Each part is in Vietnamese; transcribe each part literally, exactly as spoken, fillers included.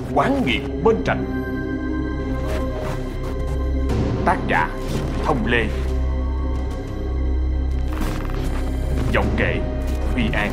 Quán nghiệt bên Trạch. Tác giả Thông Lê. Giọng kể Huy An.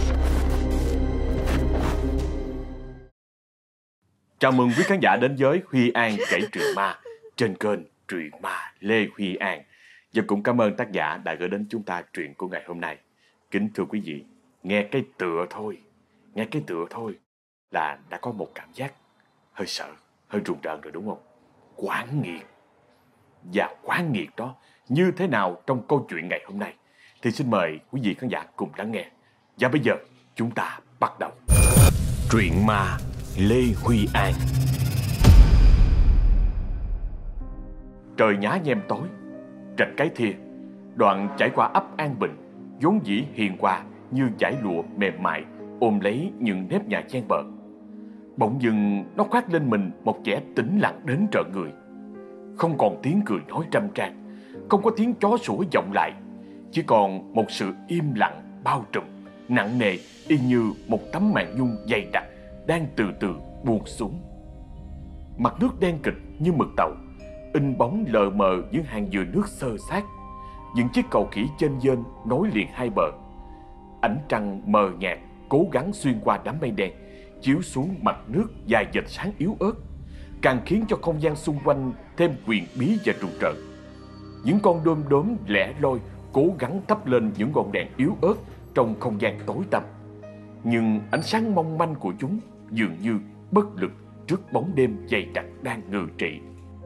Chào mừng quý khán giả đến với Huy An kể truyện ma trên kênh Truyện Ma Lê Huy An. Và cũng cảm ơn tác giả đã gửi đến chúng ta truyện của ngày hôm nay. Kính thưa quý vị, nghe cái tựa thôi, nghe cái tựa thôi là đã có một cảm giác hơi sợ, hơi rùng rợn rồi đúng không? Quán nghiệt. Và quán nghiệt đó như thế nào trong câu chuyện ngày hôm nay thì xin mời quý vị khán giả cùng lắng nghe. Và bây giờ chúng ta bắt đầu. Truyện ma Lê Huy An. Trời nhá nhem tối, Rạch Cái Thia, đoạn chảy qua ấp An Bình, vốn dĩ hiền hòa như dải lụa mềm mại ôm lấy những nếp nhà ven bờ. Bỗng dưng nó khoác lên mình một vẻ tĩnh lặng đến trợn người. Không còn tiếng cười nói râm ran, không có tiếng chó sủa vọng lại, chỉ còn một sự im lặng bao trùm, nặng nề y như một tấm màn nhung dày đặc đang từ từ buông xuống. Mặt nước đen kịt như mực tàu, in bóng lờ mờ những hàng dừa nước xơ xác, những chiếc cầu khỉ chênh vênh nối liền hai bờ. Ánh trăng mờ nhạt cố gắng xuyên qua đám mây đen, chiếu xuống mặt nước dài vệt sáng yếu ớt, càng khiến cho không gian xung quanh thêm quyền bí và rùng rợn. Những con đom đóm lẻ loi cố gắng thắp lên những ngọn đèn yếu ớt trong không gian tối tăm, nhưng ánh sáng mong manh của chúng dường như bất lực trước bóng đêm dày đặc đang ngự trị.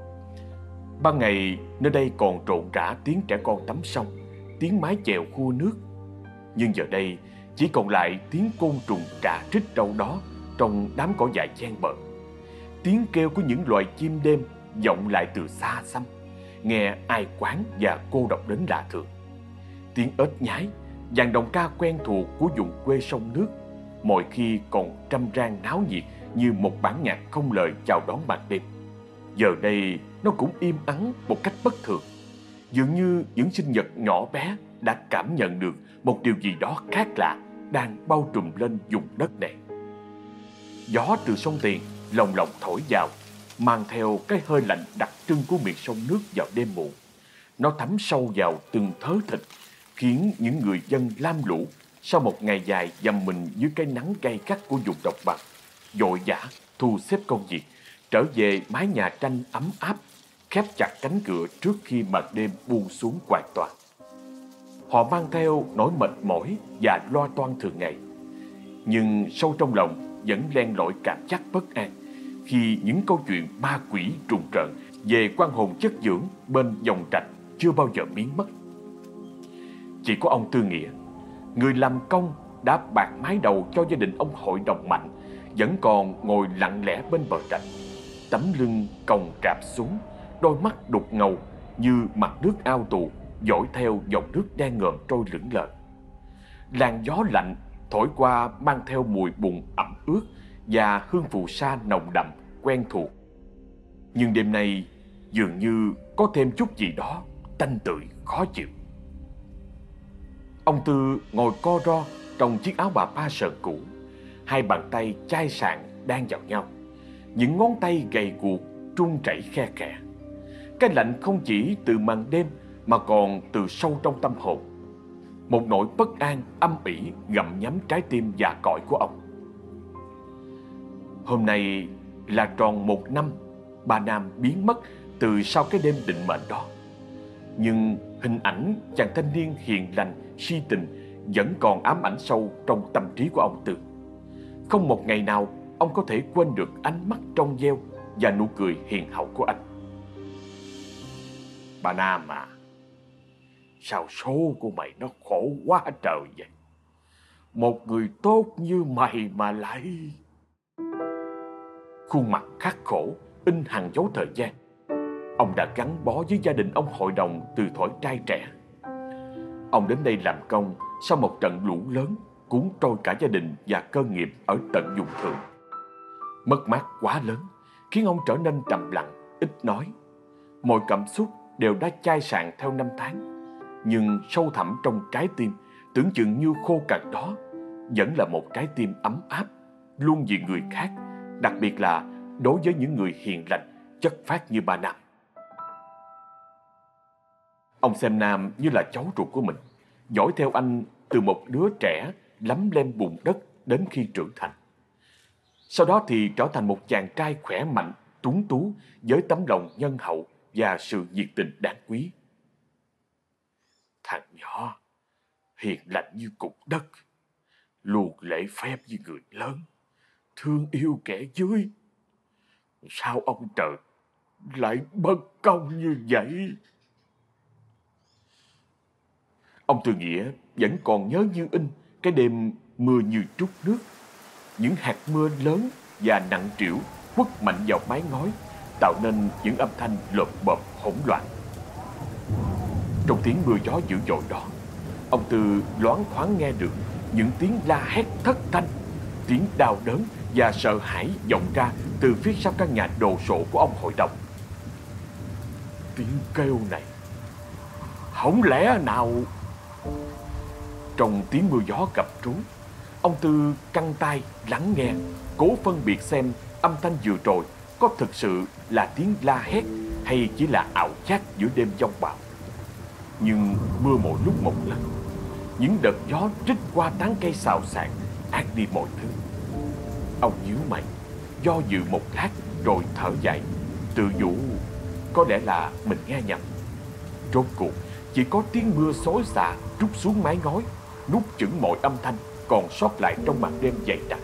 Ban ngày nơi đây còn rộn rã tiếng trẻ con tắm sông, tiếng mái chèo khua nước, nhưng giờ đây chỉ còn lại tiếng côn trùng rạ rít đâu đó trong đám cỏ dại ven bờ. Tiếng kêu của những loài chim đêm vọng lại từ xa xăm, nghe ai quán và cô độc đến lạ thường. Tiếng ếch nhái, dàn đồng ca quen thuộc của vùng quê sông nước, mọi khi còn trăm ran náo nhiệt như một bản nhạc không lời chào đón màn đêm. Giờ đây nó cũng im ắng một cách bất thường, dường như những sinh vật nhỏ bé đã cảm nhận được một điều gì đó khác lạ đang bao trùm lên vùng đất này. Gió từ sông Tiền lồng lộng thổi vào, mang theo cái hơi lạnh đặc trưng của miền sông nước vào đêm muộn. Nó thấm sâu vào từng thớ thịt, khiến những người dân lam lũ sau một ngày dài dầm mình dưới cái nắng gay gắt của vùng độc bằng, vội vã thu xếp công việc, trở về mái nhà tranh ấm áp, khép chặt cánh cửa trước khi màn đêm buông xuống hoàn toàn. Họ mang theo nỗi mệt mỏi và lo toan thường ngày, nhưng sâu trong lòng vẫn len lỏi cảm giác bất an khi những câu chuyện ma quỷ trùng trợn về quan hồn chất dưỡng bên dòng Trạch chưa bao giờ biến mất. Chỉ có ông Tư Nghĩa, người làm công đã bạc mái đầu cho gia đình ông Hội Đồng Mạnh, vẫn còn ngồi lặng lẽ bên bờ Trạch, tấm lưng còng rạp xuống, đôi mắt đục ngầu như mặt nước ao tù dõi theo dòng nước đen ngòm trôi lững lờ. Làn gió lạnh thổi qua mang theo mùi bùn ẩm ướt và hương phù sa nồng đậm quen thuộc. Nhưng đêm nay dường như có thêm chút gì đó tanh tưởi khó chịu. Ông Tư ngồi co ro trong chiếc áo bà ba sờn cũ, hai bàn tay chai sạn đan vào nhau, những ngón tay gầy guộc run rẩy khe khẽ. Cái lạnh không chỉ từ màn đêm mà còn từ sâu trong tâm hồn. Một nỗi bất an âm ỉ gặm nhấm trái tim già cỗi của ông. Hôm nay là tròn một năm bà Nam biến mất từ sau cái đêm định mệnh đó. Nhưng hình ảnh chàng thanh niên hiền lành, si tình vẫn còn ám ảnh sâu trong tâm trí của ông Tư. Không một ngày nào ông có thể quên được ánh mắt trong veo và nụ cười hiền hậu của anh. Bà Nam à, sao số của mày nó khổ quá trời vậy? Một người tốt như mày mà lại... Khuôn mặt khắc khổ in hằn dấu thời gian. Ông đã gắn bó với gia đình ông Hội Đồng từ thuở trai trẻ. Ông đến đây làm công sau một trận lũ lớn cuốn trôi cả gia đình và cơ nghiệp ở tận vùng thượng. Mất mát quá lớn khiến ông trở nên trầm lặng, ít nói. Mọi cảm xúc đều đã chai sạn theo năm tháng, nhưng sâu thẳm trong trái tim tưởng chừng như khô cằn đó vẫn là một trái tim ấm áp, luôn vì người khác, đặc biệt là đối với những người hiền lành, chất phác như ba Nam. Ông xem Nam như là cháu ruột của mình, dõi theo anh từ một đứa trẻ lấm lem bùn đất đến khi trưởng thành. Sau đó thì trở thành một chàng trai khỏe mạnh, tuấn tú với tấm lòng nhân hậu và sự nhiệt tình đáng quý. Thằng nhỏ hiền lành như cục đất, luôn lễ phép như người lớn, thương yêu kẻ dưới. Sao ông trời lại bất công như vậy? Ông Tư Nghĩa vẫn còn nhớ như in cái đêm mưa như trút nước. Những hạt mưa lớn và nặng trĩu quất mạnh vào mái ngói, tạo nên những âm thanh lộp bộp hỗn loạn. Trong tiếng mưa gió dữ dội đó, ông Tư loáng thoáng nghe được những tiếng la hét thất thanh, tiếng đau đớn và sợ hãi vọng ra từ phía sau căn nhà đồ sộ của ông hội đồng. Tiếng kêu này, không lẽ nào... Trong tiếng mưa gió gầm rú, ông Tư căng tai lắng nghe, cố phân biệt xem âm thanh vừa rồi có thực sự là tiếng la hét hay chỉ là ảo giác giữa đêm giông bão. Nhưng mưa mỗi lúc một lần, những đợt gió rít qua tán cây xào xạc, át đi mọi thứ. Ông nhíu mày, do dự một lát rồi thở dài, tự nhủ có lẽ là mình nghe nhầm. Rốt cuộc chỉ có tiếng mưa xối xả trút xuống mái ngói, nuốt chửng mọi âm thanh còn sót lại trong màn đêm dày đặc.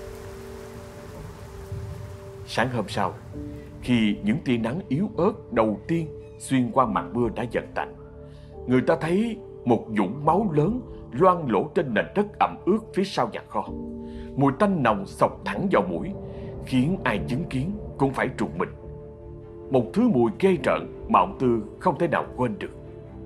Sáng hôm sau, khi những tia nắng yếu ớt đầu tiên xuyên qua màn mưa đã dần tạnh, người ta thấy một vũng máu lớn loang lổ trên nền đất ẩm ướt phía sau nhà kho. Mùi tanh nồng xộc thẳng vào mũi, khiến ai chứng kiến cũng phải trùng mình. Một thứ mùi ghê rợn mà ông Tư không thể nào quên được.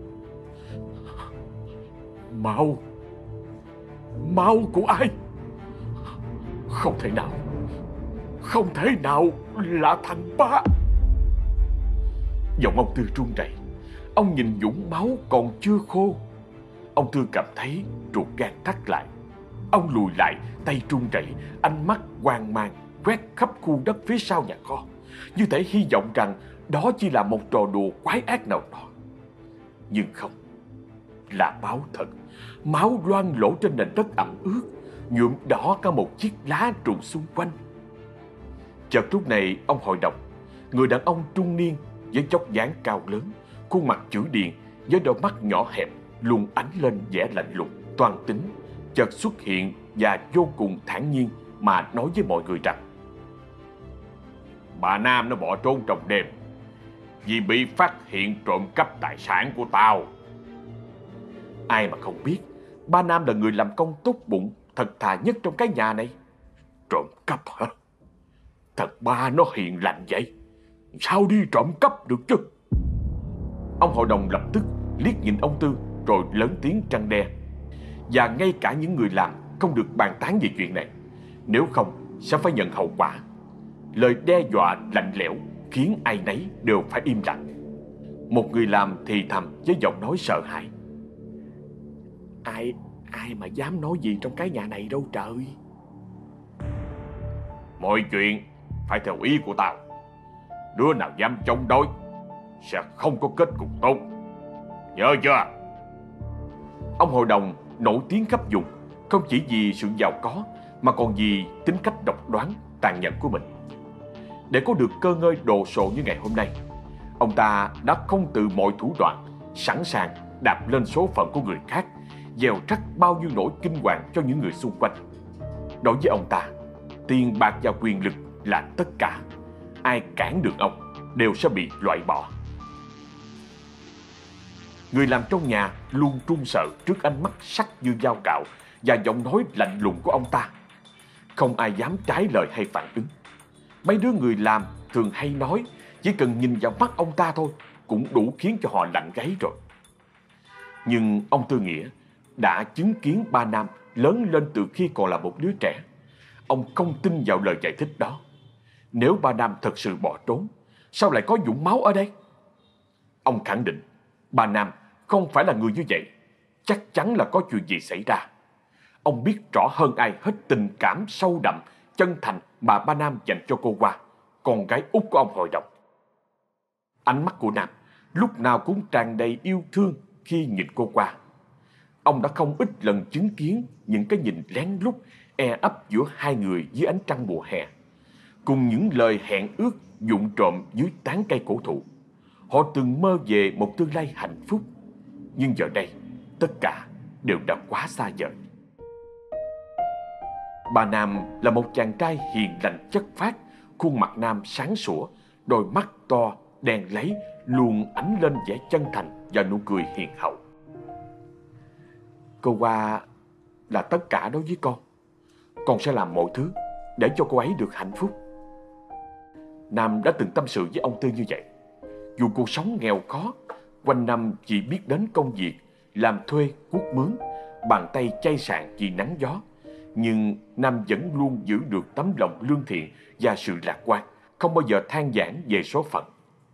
Máu, máu của ai? Không thể nào, không thể nào là thằng Ba. Giọng ông Tư run rẩy. Ông nhìn vũng máu còn chưa khô. Ông Tư cảm thấy ruột gan thắt lại. Ông lùi lại, tay run rẩy, ánh mắt hoang mang quét khắp khu đất phía sau nhà kho, như thể hy vọng rằng đó chỉ là một trò đùa quái ác nào đó. Nhưng không, là máu thật. Máu loang lổ trên nền đất ẩm ướt, nhuộm đỏ cả một chiếc lá rụng xung quanh. Chợt lúc này ông hội đồng, người đàn ông trung niên với vóc dáng cao lớn, khuôn mặt chữ điền với đôi mắt nhỏ hẹp luôn ánh lên vẻ lạnh lùng, toan tính, chợt xuất hiện và vô cùng thản nhiên mà nói với mọi người rằng: bà Nam nó bỏ trốn trong đêm vì bị phát hiện trộm cắp tài sản của tao. Ai mà không biết ba Nam là người làm công tốt bụng, thật thà nhất trong cái nhà này. Trộm cắp hả? Thằng Ba nó hiền lành vậy, sao đi trộm cắp được chứ? Ông hội đồng lập tức liếc nhìn ông Tư rồi lớn tiếng răn đe. Và ngay cả những người làm không được bàn tán về chuyện này, nếu không sẽ phải nhận hậu quả. Lời đe dọa lạnh lẽo khiến ai nấy đều phải im lặng. Một người làm thì thầm với giọng nói sợ hãi: Ai, ai mà dám nói gì trong cái nhà này đâu trời. Mọi chuyện phải theo ý của tao. Đứa nào dám chống đối sẽ không có kết cục tốt, nhớ chưa? Ông hội đồng nổi tiếng khắp vùng, không chỉ vì sự giàu có mà còn vì tính cách độc đoán, tàn nhẫn của mình. Để có được cơ ngơi đồ sộ như ngày hôm nay, ông ta đã không từ mọi thủ đoạn, sẵn sàng đạp lên số phận của người khác, gieo rắc bao nhiêu nỗi kinh hoàng cho những người xung quanh. Đối với ông ta, tiền bạc và quyền lực là tất cả. Ai cản được ông đều sẽ bị loại bỏ. Người làm trong nhà luôn run sợ trước ánh mắt sắc như dao cạo và giọng nói lạnh lùng của ông ta. Không ai dám trái lời hay phản ứng. Mấy đứa người làm thường hay nói chỉ cần nhìn vào mắt ông ta thôi cũng đủ khiến cho họ lạnh gáy rồi. Nhưng ông Tư Nghĩa đã chứng kiến ba Nam lớn lên từ khi còn là một đứa trẻ. Ông không tin vào lời giải thích đó. Nếu ba Nam thật sự bỏ trốn, sao lại có vũng máu ở đây? Ông khẳng định ba Nam không phải là người như vậy. Chắc chắn là có chuyện gì xảy ra. Ông biết rõ hơn ai hết tình cảm sâu đậm, chân thành mà ba Nam dành cho cô Hoa. con gái út của ông hội đồng. Ánh mắt của Nam lúc nào cũng tràn đầy yêu thương khi nhìn cô qua. Ông đã không ít lần chứng kiến những cái nhìn lén lút e ấp giữa hai người dưới ánh trăng mùa hè, cùng những lời hẹn ước vụng trộm dưới tán cây cổ thụ. Họ từng mơ về một tương lai hạnh phúc, nhưng giờ đây tất cả đều đã quá xa vời. Bà Nam là một chàng trai hiền lành chất phác, khuôn mặt Nam sáng sủa, đôi mắt to, đen láy luôn ánh lên vẻ chân thành và nụ cười hiền hậu. Cô Hoa là tất cả đối với con. Con sẽ làm mọi thứ để cho cô ấy được hạnh phúc. Nam đã từng tâm sự với ông Tư như vậy. Dù cuộc sống nghèo khó, quanh năm chỉ biết đến công việc, làm thuê, cuốc mướn, bàn tay chai sạn vì nắng gió, nhưng Nam vẫn luôn giữ được tấm lòng lương thiện và sự lạc quan, không bao giờ than vãn về số phận.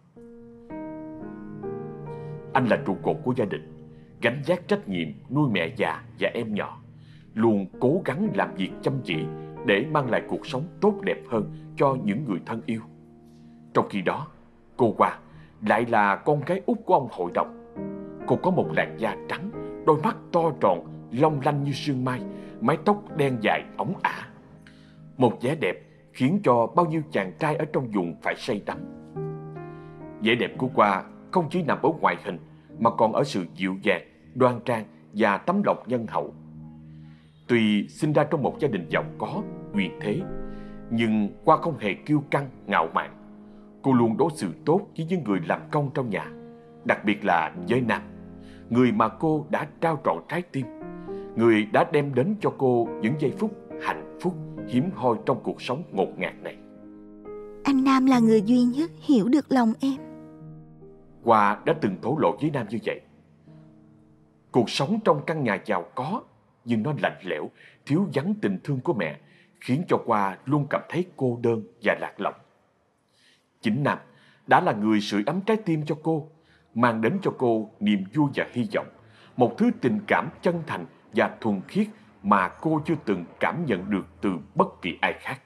Anh là trụ cột của gia đình, gánh vác trách nhiệm nuôi mẹ già và em nhỏ, luôn cố gắng làm việc chăm chỉ để mang lại cuộc sống tốt đẹp hơn cho những người thân yêu. Trong khi đó, cô Hoa lại là con gái út của ông hội đồng. Cô có một làn da trắng, đôi mắt to tròn, long lanh như sương mai, mái tóc đen dài óng ả. Một vẻ đẹp khiến cho bao nhiêu chàng trai ở trong vùng phải say đắm. Vẻ đẹp của Hoa không chỉ nằm ở ngoại hình mà còn ở sự dịu dàng, đoan trang và tấm lòng nhân hậu. Tuy sinh ra trong một gia đình giàu có, quyền thế, nhưng Hoa không hề kiêu căng, ngạo mạn. Cô luôn đối xử tốt với những người làm công trong nhà, đặc biệt là với Nam, người mà cô đã trao trọn trái tim, người đã đem đến cho cô những giây phút hạnh phúc hiếm hoi trong cuộc sống ngột ngạt này. Anh Nam là người duy nhất hiểu được lòng em. Hoa đã từng thổ lộ với Nam như vậy. Cuộc sống trong căn nhà giàu có nhưng nó lạnh lẽo, thiếu vắng tình thương của mẹ, khiến cho Hoa luôn cảm thấy cô đơn và lạc lõng. Chính Nam đã là người sưởi ấm trái tim cho cô, mang đến cho cô niềm vui và hy vọng, một thứ tình cảm chân thành và thuần khiết mà cô chưa từng cảm nhận được từ bất kỳ ai khác.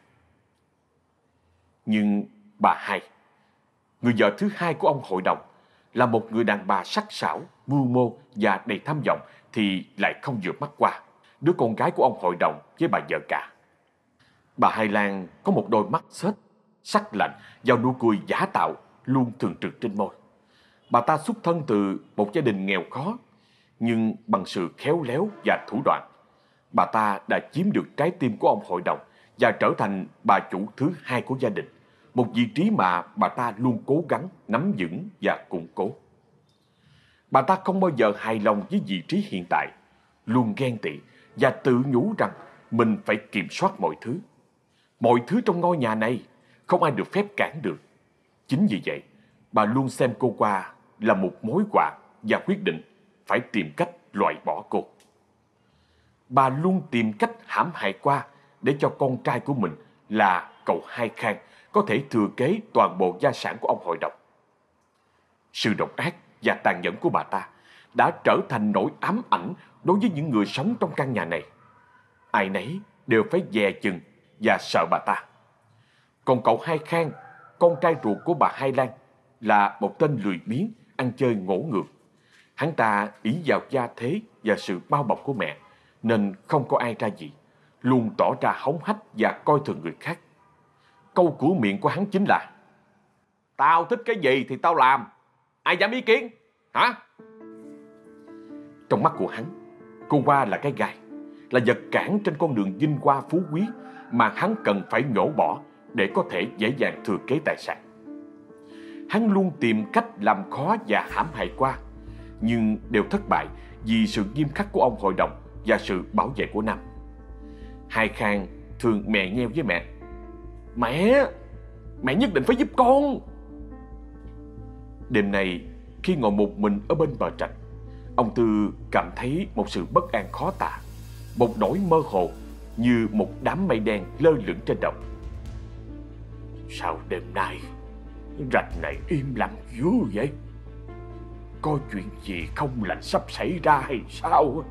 Nhưng bà Hai, người vợ thứ hai của ông hội đồng, là một người đàn bà sắc sảo, mưu mô và đầy tham vọng, thì lại không vừa mắt qua đứa con gái của ông hội đồng với bà vợ cả. Bà Hai Lan có một đôi mắt xếch, sắc lạnh và nụ cười giả tạo luôn thường trực trên môi. Bà ta xuất thân từ một gia đình nghèo khó, nhưng bằng sự khéo léo và thủ đoạn, bà ta đã chiếm được trái tim của ông hội đồng và trở thành bà chủ thứ hai của gia đình, một vị trí mà bà ta luôn cố gắng nắm vững và củng cố. Bà ta không bao giờ hài lòng với vị trí hiện tại, luôn ghen tị và tự nhủ rằng mình phải kiểm soát mọi thứ. Mọi thứ trong ngôi nhà này không ai được phép cản được. Chính vì vậy, bà luôn xem cô Hoa là một mối họa và quyết định phải tìm cách loại bỏ cô. Bà luôn tìm cách hãm hại Hoa để cho con trai của mình là cậu Hai Khang có thể thừa kế toàn bộ gia sản của ông hội đồng. Sự độc ác và tàn nhẫn của bà ta đã trở thành nỗi ám ảnh đối với những người sống trong căn nhà này. Ai nấy đều phải dè chừng và sợ bà ta. Còn cậu Hai Khang, con trai ruột của bà Hai Lan, là một tên lười biếng, ăn chơi ngỗ ngược. Hắn ta ỷ vào gia thế và sự bao bọc của mẹ, nên không có ai ra gì, luôn tỏ ra hống hách và coi thường người khác. Câu của miệng của hắn chính là: "Tao thích cái gì thì tao làm, ai dám ý kiến, hả?" Trong mắt của hắn, cô Hoa là cái gai, là vật cản trên con đường vinh hoa phú quý mà hắn cần phải nhổ bỏ để có thể dễ dàng thừa kế tài sản. Hắn luôn tìm cách làm khó và hãm hại Hoa, nhưng đều thất bại vì sự nghiêm khắc của ông hội đồng và sự bảo vệ của Nam. Hai Khang thường mè nheo với mẹ: "Mẹ, mẹ nhất định phải giúp con." Đêm nay, khi ngồi một mình ở bên bờ trạch, ông Tư cảm thấy một sự bất an khó tả, một nỗi mơ hồ như một đám mây đen lơ lửng trên đầu. Sao đêm nay rạch này im lặng dữ vậy? Có chuyện gì không lành sắp xảy ra hay sao?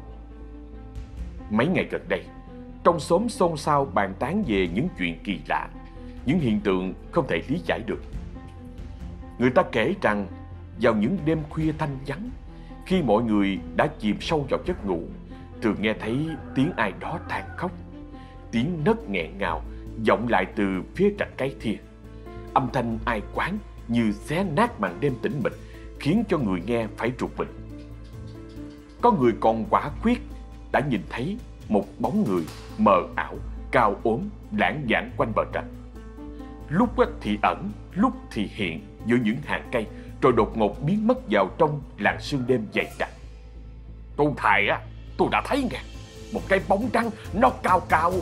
Mấy ngày gần đây, trong xóm xôn xao bàn tán về những chuyện kỳ lạ. những hiện tượng không thể lý giải được. Người ta kể rằng vào những đêm khuya thanh vắng, khi mọi người đã chìm sâu vào giấc ngủ, thường nghe thấy tiếng ai đó than khóc. Tiếng nấc nghẹn ngào vọng lại từ phía rạch Cái Thia. Âm thanh ai oán như xé nát màn đêm tĩnh mịch, khiến cho người nghe phải rùng mình. Có người còn quả quyết đã nhìn thấy một bóng người mờ ảo, cao ốm, lãng vãng quanh bờ rạch. Lúc thì ẩn, lúc thì hiện giữa những hàng cây, rồi đột ngột biến mất vào trong làn sương đêm dày đặc. Tôi thầy á, tôi đã thấy nghe, một cái bóng trắng nó cao cao.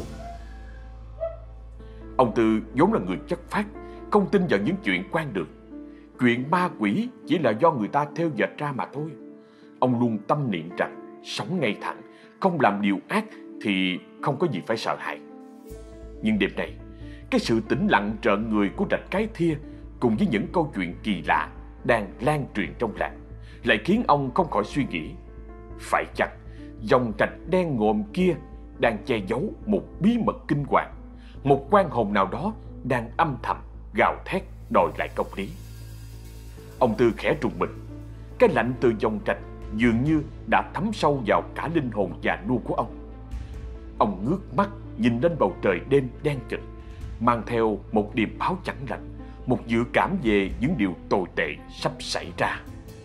Ông Tư vốn là người chất phác, không tin vào những chuyện quan đường. Chuyện ma quỷ chỉ là do người ta theo dệt ra mà thôi. Ông luôn tâm niệm rằng sống ngay thẳng, không làm điều ác thì không có gì phải sợ hãi. Nhưng đêm nay, cái sự tĩnh lặng rợn người của rạch Cái Thia cùng với những câu chuyện kỳ lạ đang lan truyền trong làng lại khiến ông không khỏi suy nghĩ, phải chăng dòng rạch đen ngòm kia đang che giấu một bí mật kinh hoàng, một oan hồn nào đó đang âm thầm gào thét đòi lại công lý. Ông Tư khẽ trùng mình. Cái lạnh từ dòng rạch dường như đã thấm sâu vào cả linh hồn già nua của ông. Ông ngước mắt nhìn lên bầu trời đêm đen kịt, mang theo một điềm báo chẳng lành, một dự cảm về những điều tồi tệ sắp xảy ra.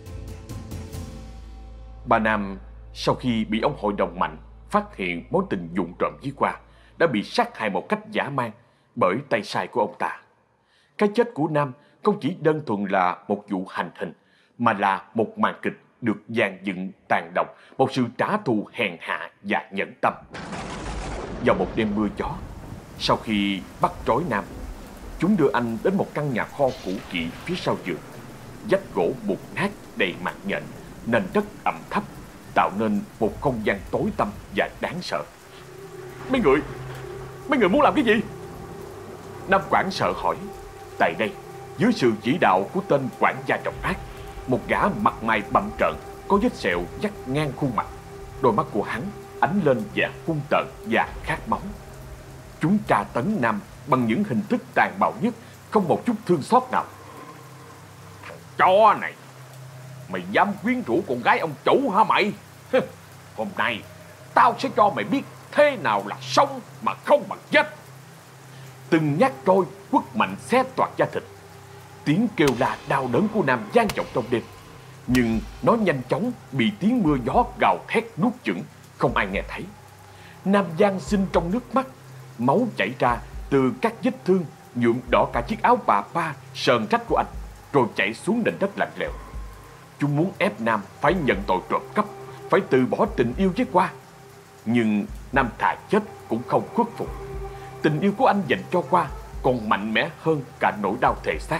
Bà Nam sau khi bị ông hội đồng mạnh phát hiện mối tình vụng trộm với Khoa, đã bị sát hại một cách dã man bởi tay sai của ông ta. Cái chết của Nam không chỉ đơn thuần là một vụ hành hình, mà là một màn kịch được dàn dựng tàn độc, một sự trả thù hèn hạ và nhẫn tâm. Vào một đêm mưa gió, sau khi bắt trói Nam, chúng đưa anh đến một căn nhà kho cũ kỹ phía sau vườn. Vách gỗ mục nát đầy mạng nhện, nền đất ẩm thấp, tạo nên một không gian tối tăm và đáng sợ. Mấy người, mấy người muốn làm cái gì? Nam hoảng sợ hỏi. Tại đây, dưới sự chỉ đạo của tên quản gia độc ác, một gã mặt mày bặm trợn, có vết sẹo vắt ngang khuôn mặt. Đôi mắt của hắn ánh lên vẻ hung tợn và khát máu. Chúng tra tấn Nam bằng những hình thức tàn bạo nhất, không một chút thương xót nào. Thằng chó này, mày dám quyến rũ con gái ông chủ hả mày? Hôm nay tao sẽ cho mày biết thế nào là sống mà không bằng chết. Từng nhát trôi quất mạnh xé toạc da thịt. Tiếng kêu la đau đớn của Nam vang vọng trong đêm, nhưng nó nhanh chóng bị tiếng mưa gió gào thét nuốt chửng, không ai nghe thấy. Nam van xin trong nước mắt, máu chảy ra từ các vết thương nhuộm đỏ cả chiếc áo bà ba sờn rách của anh, rồi chảy xuống nền đất lạnh lẽo. Chúng muốn ép Nam phải nhận tội trộm cắp, phải từ bỏ tình yêu với Khoa. Nhưng Nam thà chết cũng không khuất phục. Tình yêu của anh dành cho Khoa còn mạnh mẽ hơn cả nỗi đau thể xác.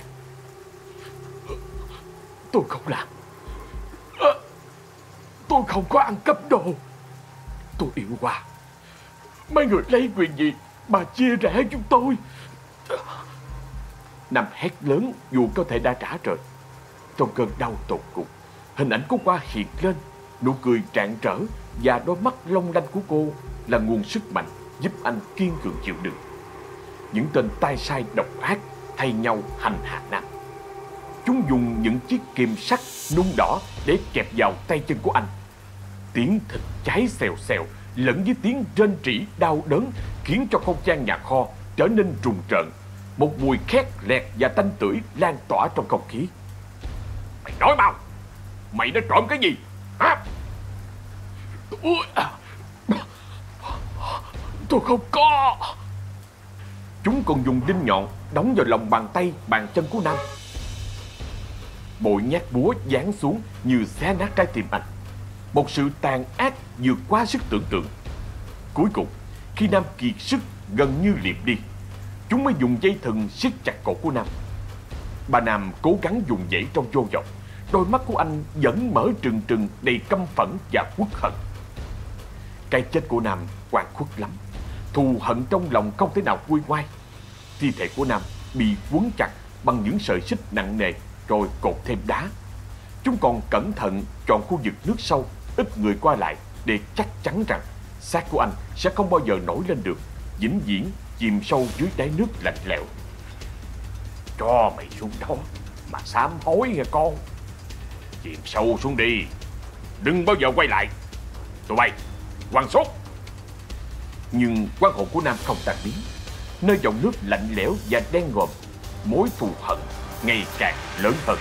Tôi không làm. Tôi không có ăn cắp đồ. Tôi yêu Khoa. Mấy người lấy quyền gì mà chia rẽ chúng tôi? Nam hét lớn dù cơ thể đã trả trời. Trong cơn đau tột cùng, hình ảnh của Khoa hiện lên, nụ cười rạng rỡ và đôi mắt long lanh của cô là nguồn sức mạnh giúp anh kiên cường chịu đựng. Những tên tay sai độc ác thay nhau hành hạ Nam. Chúng dùng những chiếc kìm sắt nung đỏ để kẹp vào tay chân của anh. Tiếng thịt cháy xèo xèo lẫn với tiếng rên rỉ đau đớn khiến cho không gian nhà kho trở nên rùng rợn. Một mùi khét lẹt và tanh tưởi lan tỏa trong không khí. Mày nói mau, mày đã trộm cái gì hả? Tôi không có. Chúng còn dùng đinh nhọn đóng vào lòng bàn tay, bàn chân của Nam. Mỗi nhát búa giáng xuống như xé nát trái tim anh. Một sự tàn ác vượt quá sức tưởng tượng. Cuối cùng, khi Nam kiệt sức gần như liệm đi, chúng mới dùng dây thừng siết chặt cổ của Nam. Bà Nam cố gắng dùng dãy trong vô vọng. Đôi mắt của anh vẫn mở trừng trừng đầy căm phẫn và uất hận. Cái chết của Nam oan khuất lắm. Thù hận trong lòng không thể nào nguôi ngoai. Thi thể của Nam bị quấn chặt bằng những sợi xích nặng nề rồi cột thêm đá. Chúng còn cẩn thận chọn khu vực nước sâu, ít người qua lại để chắc chắn rằng xác của anh sẽ không bao giờ nổi lên được, vĩnh viễn chìm sâu dưới đáy nước lạnh lẽo. cho mày xuống đó mà sám hối nghe con. Chìm sâu xuống đi, đừng bao giờ quay lại. Tụi bay quăng sốt. Nhưng quán hồn của Nam không tan biến. Nơi dòng nước lạnh lẽo và đen ngòm, mối thù hận ngày càng lớn hơn.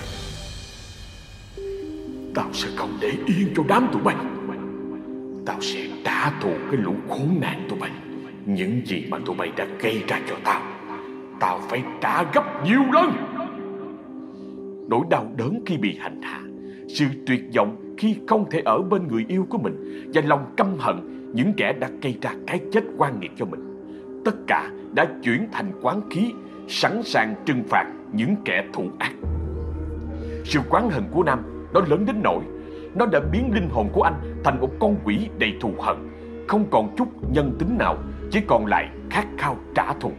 Tao sẽ không để yên cho đám tụi bay. Tao sẽ trả thù cái lũ khốn nạn tụi bay. Những gì mà tụi bay đã gây ra cho tao, tao phải trả gấp nhiều lần. Nỗi đau đớn khi bị hành hạ, sự tuyệt vọng khi không thể ở bên người yêu của mình, và lòng căm hận những kẻ đã gây ra cái chết oan nghiệt cho mình, tất cả đã chuyển thành quán khí, sẵn sàng trừng phạt những kẻ thù ác. Sự oán hận của Nam nó lớn đến nỗi nó đã biến linh hồn của anh thành một con quỷ đầy thù hận, không còn chút nhân tính nào, chỉ còn lại khát khao trả thù.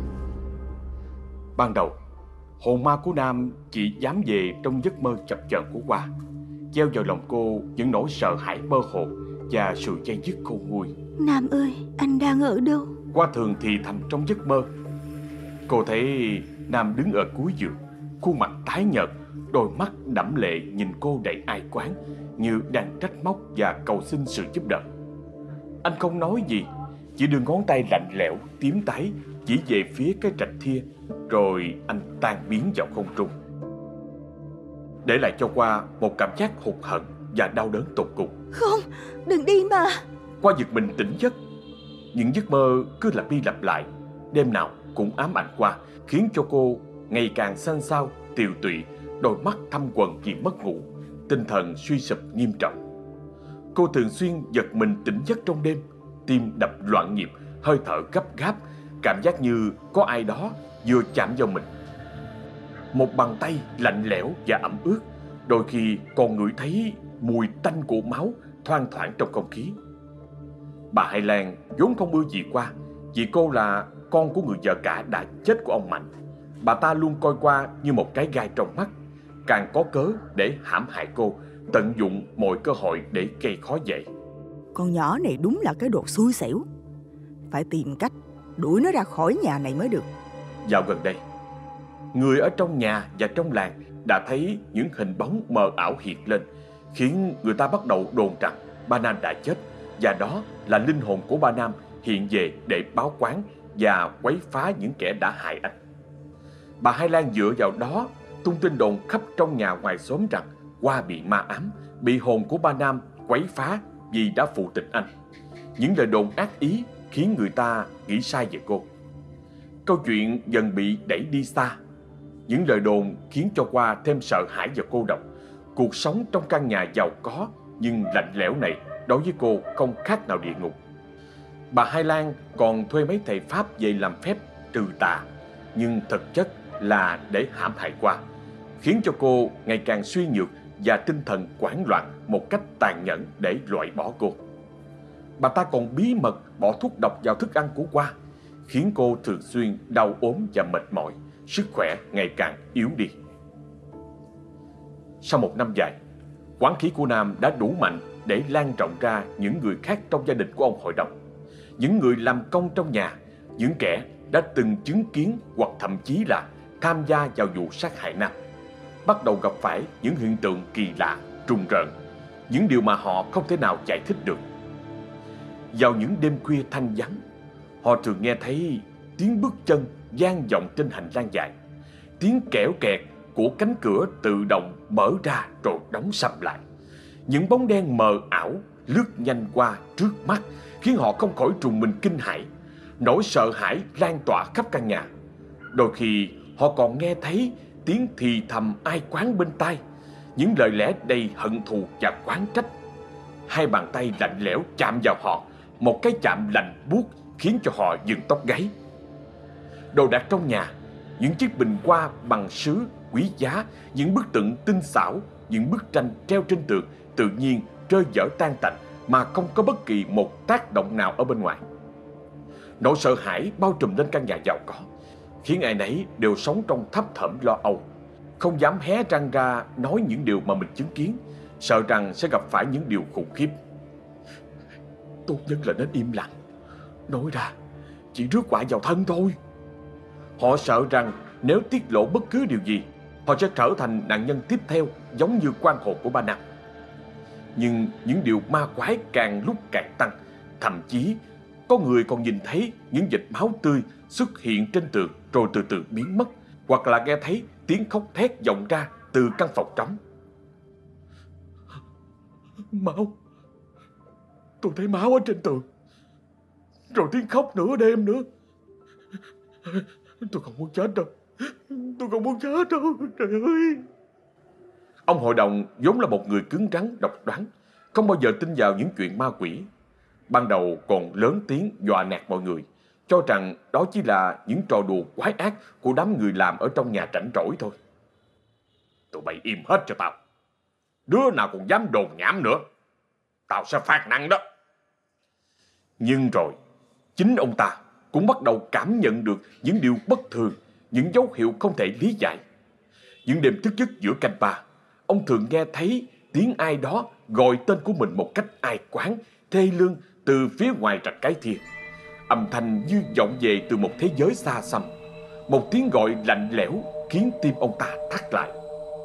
Ban đầu, hồn ma của Nam chỉ dám về trong giấc mơ chập chờn của Hoa, gieo vào lòng cô những nỗi sợ hãi mơ hồ và sự dây dứt khôn nguôi. Nam ơi, anh đang ở đâu? Hoa thường thì thầm trong giấc mơ. Cô thấy Nam đứng ở cuối giường, khuôn mặt tái nhợt, đôi mắt đẫm lệ nhìn cô đầy ai quán, như đang trách móc và cầu xin sự giúp đỡ. Anh không nói gì, chỉ đưa ngón tay lạnh lẽo, tím tái chỉ về phía cái trạch thia, rồi anh tan biến vào không trung, để lại cho Hoa một cảm giác hụt hẫng và đau đớn tột cùng. Không, đừng đi mà. Hoa giật mình tỉnh giấc. Những giấc mơ cứ lặp đi lặp lại, đêm nào cũng ám ảnh Hoa, khiến cho cô ngày càng xanh xao, tiều tụy, đôi mắt thâm quầng vì mất ngủ, tinh thần suy sụp nghiêm trọng. Cô thường xuyên giật mình tỉnh giấc trong đêm, tim đập loạn nhịp, hơi thở gấp gáp, cảm giác như có ai đó vừa chạm vào mình. Một bàn tay lạnh lẽo và ẩm ướt, đôi khi còn ngửi thấy mùi tanh của máu thoang thoảng trong không khí. Bà Hai Lan vốn không ưa gì Hoa, vì cô là con của người vợ cả đã chết của ông Mạnh. Bà ta luôn coi Hoa như một cái gai trong mắt, càng có cớ để hãm hại cô, tận dụng mọi cơ hội để gây khó dễ. Con nhỏ này đúng là cái đồ xui xẻo, phải tìm cách đuổi nó ra khỏi nhà này mới được. Dạo gần đây, người ở trong nhà và trong làng đã thấy những hình bóng mờ ảo hiện lên, khiến người ta bắt đầu đồn rằng ba Nam đã chết, và đó là linh hồn của ba Nam hiện về để báo oán và quấy phá những kẻ đã hại anh. Bà Hai Lan dựa vào đó tung tin đồn khắp trong nhà ngoài xóm rằng Hoa bị ma ám, bị hồn của ba Nam quấy phá vì đã phụ tình anh. Những lời đồn ác ý khiến người ta nghĩ sai về cô. Câu chuyện dần bị đẩy đi xa. Những lời đồn khiến cho Hoa thêm sợ hãi và cô độc. Cuộc sống trong căn nhà giàu có nhưng lạnh lẽo này đối với cô không khác nào địa ngục. Bà Hai Lan còn thuê mấy thầy Pháp về làm phép trừ tà, nhưng thực chất là để hãm hại Hoa, khiến cho cô ngày càng suy nhược và tinh thần hoảng loạn một cách tàn nhẫn để loại bỏ cô. Bà ta còn bí mật bỏ thuốc độc vào thức ăn của Hoa, khiến cô thường xuyên đau ốm và mệt mỏi, sức khỏe ngày càng yếu đi. Sau một năm dài, oán khí của Nam đã đủ mạnh để lan rộng ra những người khác trong gia đình của ông hội đồng, những người làm công trong nhà, những kẻ đã từng chứng kiến hoặc thậm chí là tham gia vào vụ sát hại Nam, bắt đầu gặp phải những hiện tượng kỳ lạ, trùng rợn, những điều mà họ không thể nào giải thích được. Vào những đêm khuya thanh vắng, họ thường nghe thấy tiếng bước chân vang vọng trên hành lang dài, tiếng kẽo kẹt của cánh cửa tự động mở ra rồi đóng sầm lại. Những bóng đen mờ ảo lướt nhanh qua trước mắt, khiến họ không khỏi trùng mình kinh hãi. Nỗi sợ hãi lan tỏa khắp căn nhà. Đôi khi họ còn nghe thấy tiếng thì thầm ai quán bên tai, những lời lẽ đầy hận thù và oán trách. Hai bàn tay lạnh lẽo chạm vào họ, một cái chạm lạnh buốt khiến cho họ dựng tóc gáy. Đồ đạc trong nhà, những chiếc bình hoa bằng sứ quý giá, những bức tượng tinh xảo, những bức tranh treo trên tường tự nhiên rơi vỡ tan tành mà không có bất kỳ một tác động nào ở bên ngoài. Nỗi sợ hãi bao trùm lên căn nhà giàu có, khiến ai nấy đều sống trong thấp thỏm lo âu, không dám hé răng ra nói những điều mà mình chứng kiến, sợ rằng sẽ gặp phải những điều khủng khiếp. Tốt nhất là nên im lặng, nói ra chỉ rước họa vào thân thôi. Họ sợ rằng nếu tiết lộ bất cứ điều gì, họ sẽ trở thành nạn nhân tiếp theo, giống như quan hồn của ba Nam. Nhưng những điều ma quái càng lúc càng tăng. Thậm chí có người còn nhìn thấy những vệt máu tươi xuất hiện trên tường rồi từ từ biến mất, hoặc là nghe thấy tiếng khóc thét vọng ra từ căn phòng trống. Máu, tôi thấy máu ở trên tường, rồi tiếng khóc nửa đêm nữa. Tôi không muốn chết đâu, tôi không muốn chết đâu, trời ơi. Ông hội đồng vốn là một người cứng rắn độc đoán, không bao giờ tin vào những chuyện ma quỷ. Ban đầu còn lớn tiếng dọa nạt mọi người, cho rằng đó chỉ là những trò đùa quái ác của đám người làm ở trong nhà rảnh rỗi thôi. Tụi bay im hết cho tao. Đứa nào còn dám đồn nhảm nữa, tao sẽ phạt nặng đó. Nhưng rồi, chính ông ta cũng bắt đầu cảm nhận được những điều bất thường, những dấu hiệu không thể lý giải. Những đêm thức giấc giữa canh ba, ông thường nghe thấy tiếng ai đó gọi tên của mình một cách ai quán, thê lương từ phía ngoài rạch Cái Thia. Âm thanh như vọng về từ một thế giới xa xăm. Một tiếng gọi lạnh lẽo khiến tim ông ta thắt lại.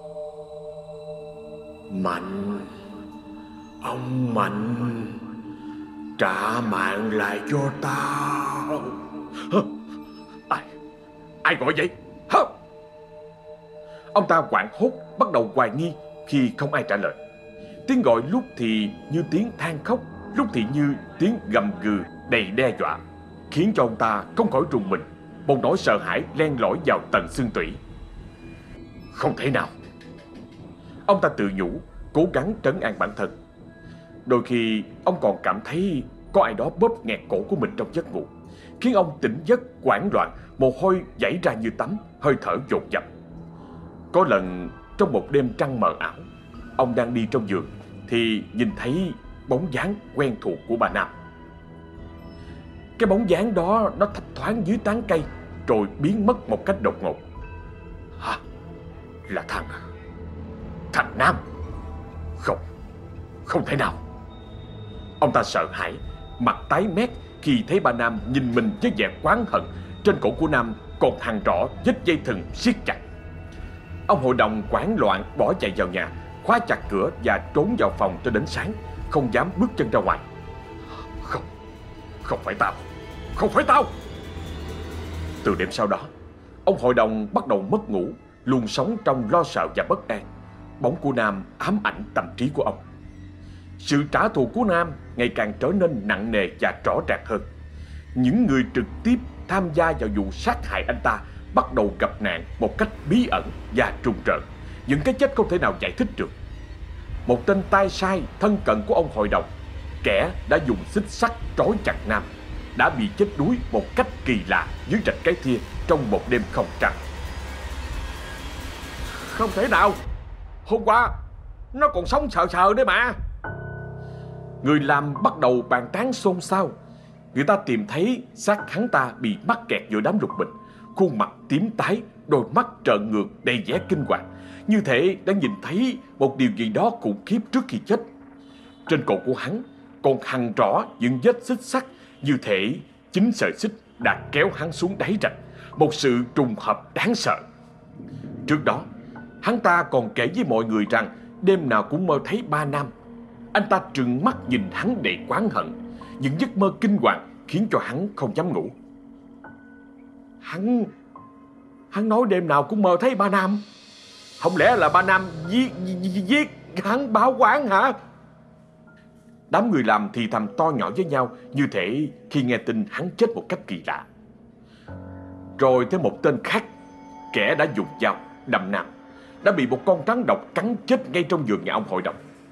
Mạnh, ông Mạnh, trả mạng lại cho tao. Hả? Ai, ai gọi vậy? Hả? Ông ta hoảng hốt, bắt đầu hoài nghi khi không ai trả lời. Tiếng gọi lúc thì như tiếng than khóc, lúc thì như tiếng gầm gừ đầy đe dọa, khiến cho ông ta không khỏi rùng mình. Một nỗi sợ hãi len lỏi vào tận xương tủy. Không thể nào. Ông ta tự nhủ, cố gắng trấn an bản thân. Đôi khi ông còn cảm thấy có ai đó bóp nghẹt cổ của mình trong giấc ngủ, khiến ông tỉnh giấc hoảng loạn, mồ hôi chảy ra như tắm, hơi thở dồn dập. Có lần trong một đêm trăng mờ ảo, ông đang đi trong giường thì nhìn thấy bóng dáng quen thuộc của bà Nam. Cái bóng dáng đó nó thấp thoáng dưới tán cây rồi biến mất một cách đột ngột. Hả? Là thằng Thằng Nam? Không, không thể nào. Ông ta sợ hãi, mặt tái mét khi thấy bà Nam nhìn mình với vẻ oán hận. Trên cổ của Nam còn hằn rõ vết dây thừng siết chặt. Ông hội đồng hoảng loạn bỏ chạy vào nhà, khóa chặt cửa và trốn vào phòng cho đến sáng, không dám bước chân ra ngoài. Không, không phải tao, không phải tao. Từ đêm sau đó, ông hội đồng bắt đầu mất ngủ, luôn sống trong lo sợ và bất an. Bóng của Nam ám ảnh tâm trí của ông. Sự trả thù của Nam ngày càng trở nên nặng nề và rõ ràng hơn. Những người trực tiếp tham gia vào vụ sát hại anh ta bắt đầu gặp nạn một cách bí ẩn và trùng rợn, những cái chết không thể nào giải thích được. Một tên tay sai thân cận của ông hội đồng, kẻ đã dùng xích sắt trói chặt Nam, đã bị chết đuối một cách kỳ lạ dưới rạch Cái Thia trong một đêm không trăng. Không thể nào, hôm qua nó còn sống sờ sờ đấy mà. Người làm bắt đầu bàn tán xôn xao. Người ta tìm thấy xác hắn ta bị mắc kẹt giữa đám lục bình, khuôn mặt tím tái, đôi mắt trợn ngược đầy vẻ kinh hoàng, như thể đã nhìn thấy một điều gì đó khủng khiếp trước khi chết. Trên cổ của hắn còn hằn rõ những vết xích sắt, như thể chính sợi xích đã kéo hắn xuống đáy rạch, một sự trùng hợp đáng sợ. Trước đó, hắn ta còn kể với mọi người rằng đêm nào cũng mơ thấy ba Nam. Anh ta trừng mắt nhìn hắn đầy oán hận. Những giấc mơ kinh hoàng khiến cho hắn không dám ngủ. Hắn Hắn nói đêm nào cũng mơ thấy ba Nam. Không lẽ là ba Nam giết, giết, giết hắn báo oán hả? Đám người làm thì thầm to nhỏ với nhau, như thể khi nghe tin hắn chết một cách kỳ lạ. Rồi tới một tên khác, kẻ đã dùng dao đâm Nam, đã bị một con rắn độc cắn chết ngay trong vườn nhà ông hội đồng.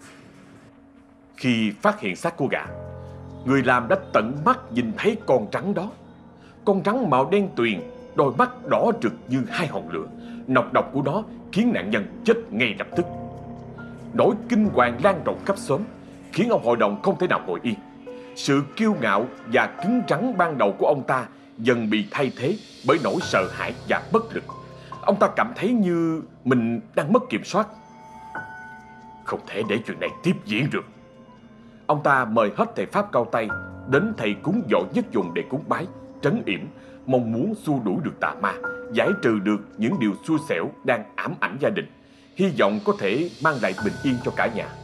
Khi phát hiện xác của gã, người làm đã tận mắt nhìn thấy con rắn đó. Con rắn màu đen tuyền, đôi mắt đỏ rực như hai hòn lửa. Nọc độc của nó khiến nạn nhân chết ngay lập tức. Nỗi kinh hoàng lan rộng khắp xóm, khiến ông hội đồng không thể nào ngồi yên. Sự kiêu ngạo và cứng rắn ban đầu của ông ta dần bị thay thế bởi nỗi sợ hãi và bất lực. Ông ta cảm thấy như mình đang mất kiểm soát. Không thể để chuyện này tiếp diễn được. Ông ta mời hết thầy pháp cao tay đến thầy cúng giỏi nhất dùng để cúng bái, trấn yểm, mong muốn xua đuổi được tà ma, giải trừ được những điều xui xẻo đang ám ảnh gia đình, hy vọng có thể mang lại bình yên cho cả nhà.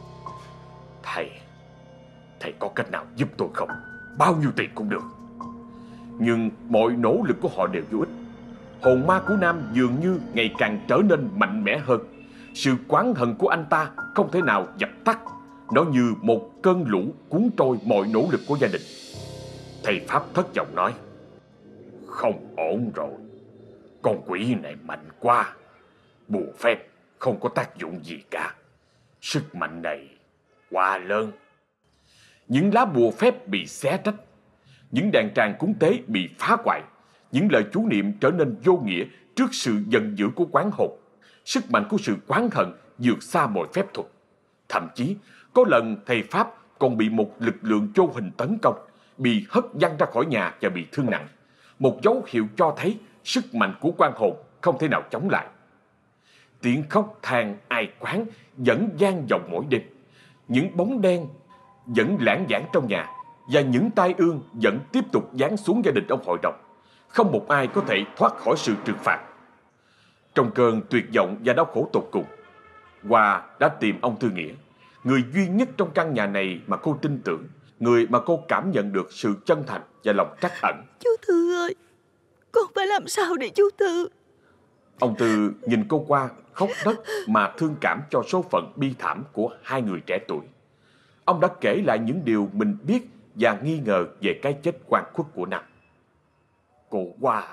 Thầy, thầy có cách nào giúp tôi không? Bao nhiêu tiền cũng được. Nhưng mọi nỗ lực của họ đều vô ích. Hồn ma của Nam dường như ngày càng trở nên mạnh mẽ hơn. Sự oán hận của anh ta không thể nào dập tắt. Nó như một cơn lũ cuốn trôi mọi nỗ lực của gia đình. Thầy Pháp thất vọng nói: Không ổn rồi. Con quỷ này mạnh quá. Bùa phép không có tác dụng gì cả. Sức mạnh này quá lớn. Những lá bùa phép bị xé rách, những đàn tràng cúng tế bị phá hoại, những lời chú niệm trở nên vô nghĩa trước sự giận dữ của oán hồn. Sức mạnh của sự oán hận vượt xa mọi phép thuật. Thậm chí có lần thầy Pháp còn bị một lực lượng vô hình tấn công, bị hất văng ra khỏi nhà và bị thương nặng. Một dấu hiệu cho thấy sức mạnh của oan hồn không thể nào chống lại. Tiếng khóc than ai quán vẫn vang vọng mỗi đêm. Những bóng đen vẫn lãng vảng trong nhà, và những tai ương vẫn tiếp tục giáng xuống gia đình ông hội đồng. Không một ai có thể thoát khỏi sự trừng phạt. Trong cơn tuyệt vọng và đau khổ tột cùng, Hoa đã tìm ông Tư Nghĩa, người duy nhất trong căn nhà này mà cô tin tưởng, người mà cô cảm nhận được sự chân thành và lòng trắc ẩn. Chú Tư ơi, con phải làm sao để chú Tư? Ông Tư nhìn cô Hoa khóc nấc mà thương cảm cho số phận bi thảm của hai người trẻ tuổi. Ông đã kể lại những điều mình biết và nghi ngờ về cái chết oan khuất của Nam. Cô Hoa,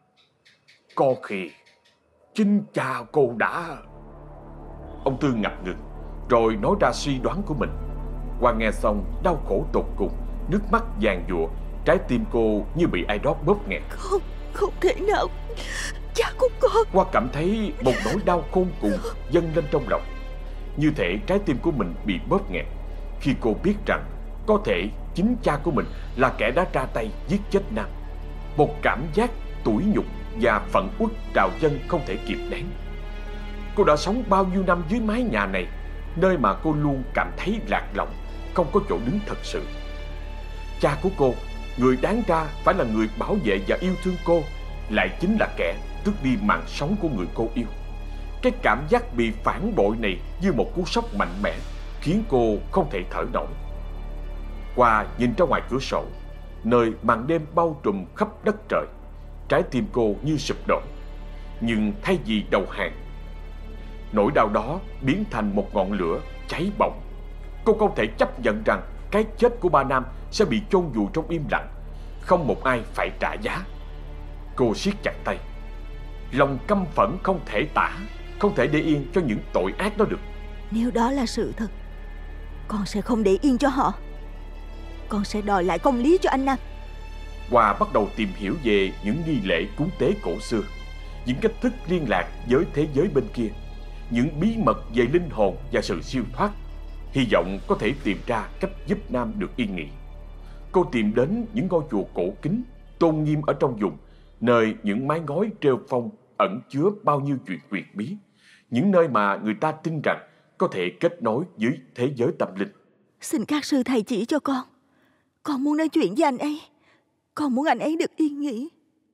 có khi chính cha cô đã... Ông Tư ngập ngừng, rồi nói ra suy đoán của mình. Hoa nghe xong đau khổ tột cùng, nước mắt giàn giụa, trái tim cô như bị ai đó bóp nghẹt. Không, không thể nào. Cha của con... Hoa cảm thấy một nỗi đau khôn cùng dâng lên trong lòng, như thể trái tim của mình bị bóp nghẹt khi cô biết rằng có thể chính cha của mình là kẻ đã ra tay giết chết Nam. Một cảm giác tủi nhục và phẫn uất trào dâng không thể kìm nén. Cô đã sống bao nhiêu năm dưới mái nhà này, nơi mà cô luôn cảm thấy lạc lõng, không có chỗ đứng thật sự. Cha của cô, người đáng ra phải là người bảo vệ và yêu thương cô, lại chính là kẻ tước đi mạng sống của người cô yêu. Cái cảm giác bị phản bội này như một cú sốc mạnh mẽ, khiến cô không thể thở nổi. Hoa nhìn ra ngoài cửa sổ, nơi màn đêm bao trùm khắp đất trời. Trái tim cô như sụp đổ. Nhưng thay vì đầu hàng, nỗi đau đó biến thành một ngọn lửa cháy bỏng. Cô không thể chấp nhận rằng cái chết của ba Nam sẽ bị chôn vùi trong im lặng, không một ai phải trả giá. Cô siết chặt tay. Lòng căm phẫn không thể tả, không thể để yên cho những tội ác đó được. Nếu đó là sự thật, con sẽ không để yên cho họ. Con sẽ đòi lại công lý cho anh Nam. Hoa bắt đầu tìm hiểu về những nghi lễ cúng tế cổ xưa, những cách thức liên lạc với thế giới bên kia, những bí mật về linh hồn và sự siêu thoát, hy vọng có thể tìm ra cách giúp Nam được yên nghỉ. Cô tìm đến những ngôi chùa cổ kính, tôn nghiêm ở trong vùng, nơi những mái ngói rêu phong ẩn chứa bao nhiêu chuyện quyền bí, những nơi mà người ta tin rằng có thể kết nối với thế giới tâm linh. Xin các sư thầy chỉ cho con. Con muốn nói chuyện với anh ấy. Con muốn anh ấy được yên nghỉ.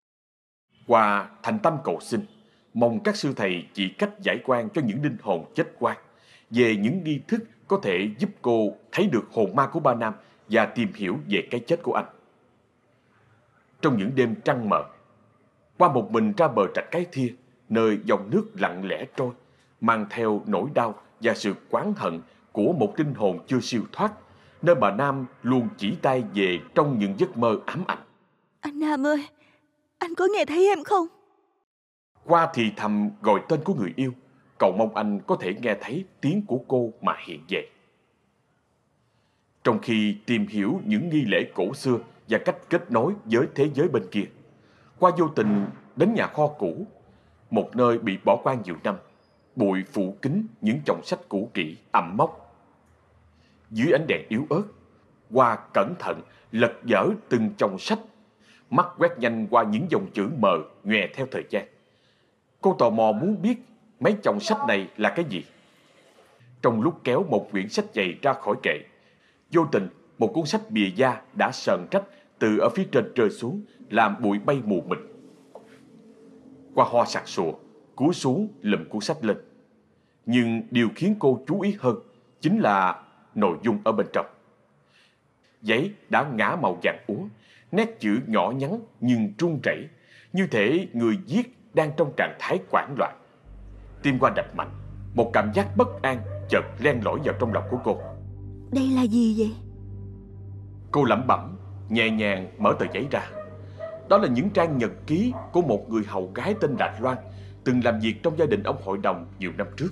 Hoa thành tâm cầu xin, mong các sư thầy chỉ cách giải oan cho những linh hồn chết oan, về những nghi thức có thể giúp cô thấy được hồn ma của ba Nam và tìm hiểu về cái chết của anh. Trong những đêm trăng mờ, Hoa một mình ra bờ rạch Cái Thia, nơi dòng nước lặng lẽ trôi, mang theo nỗi đau và sự oán hận của một linh hồn chưa siêu thoát, nơi mà Nam luôn chỉ tay về trong những giấc mơ ám ảnh. Anh Nam ơi, anh có nghe thấy em không? Hoa thì thầm gọi tên của người yêu, cầu mong anh có thể nghe thấy tiếng của cô mà hiện về. Trong khi tìm hiểu những nghi lễ cổ xưa và cách kết nối với thế giới bên kia, Hoa vô tình đến nhà kho cũ, một nơi bị bỏ hoang nhiều năm, bụi phủ kín những chồng sách cũ kỹ ẩm mốc. Dưới ánh đèn yếu ớt, Hoa cẩn thận lật dở từng chồng sách, mắt quét nhanh qua những dòng chữ mờ nhòe theo thời gian. Cô tò mò muốn biết mấy chồng sách này là cái gì. Trong lúc kéo một quyển sách dày ra khỏi kệ, vô tình một cuốn sách bìa da đã sờn rách từ ở phía trên rơi xuống, làm bụi bay mù mịt. Qua ho sặc sụa, cúi xuống lụm cuốn sách lên. Nhưng điều khiến cô chú ý hơn chính là nội dung ở bên trong. Giấy đã ngả màu vàng úa, nét chữ nhỏ nhắn nhưng run rẩy, như thể người viết đang trong trạng thái hoảng loạn. Tim qua đập mạnh, một cảm giác bất an chợt len lỏi vào trong lòng của cô. Đây là gì vậy? Cô lẩm bẩm, nhẹ nhàng mở tờ giấy ra. Đó là những trang nhật ký của một người hầu gái tên là Loan, từng làm việc trong gia đình ông hội đồng nhiều năm trước.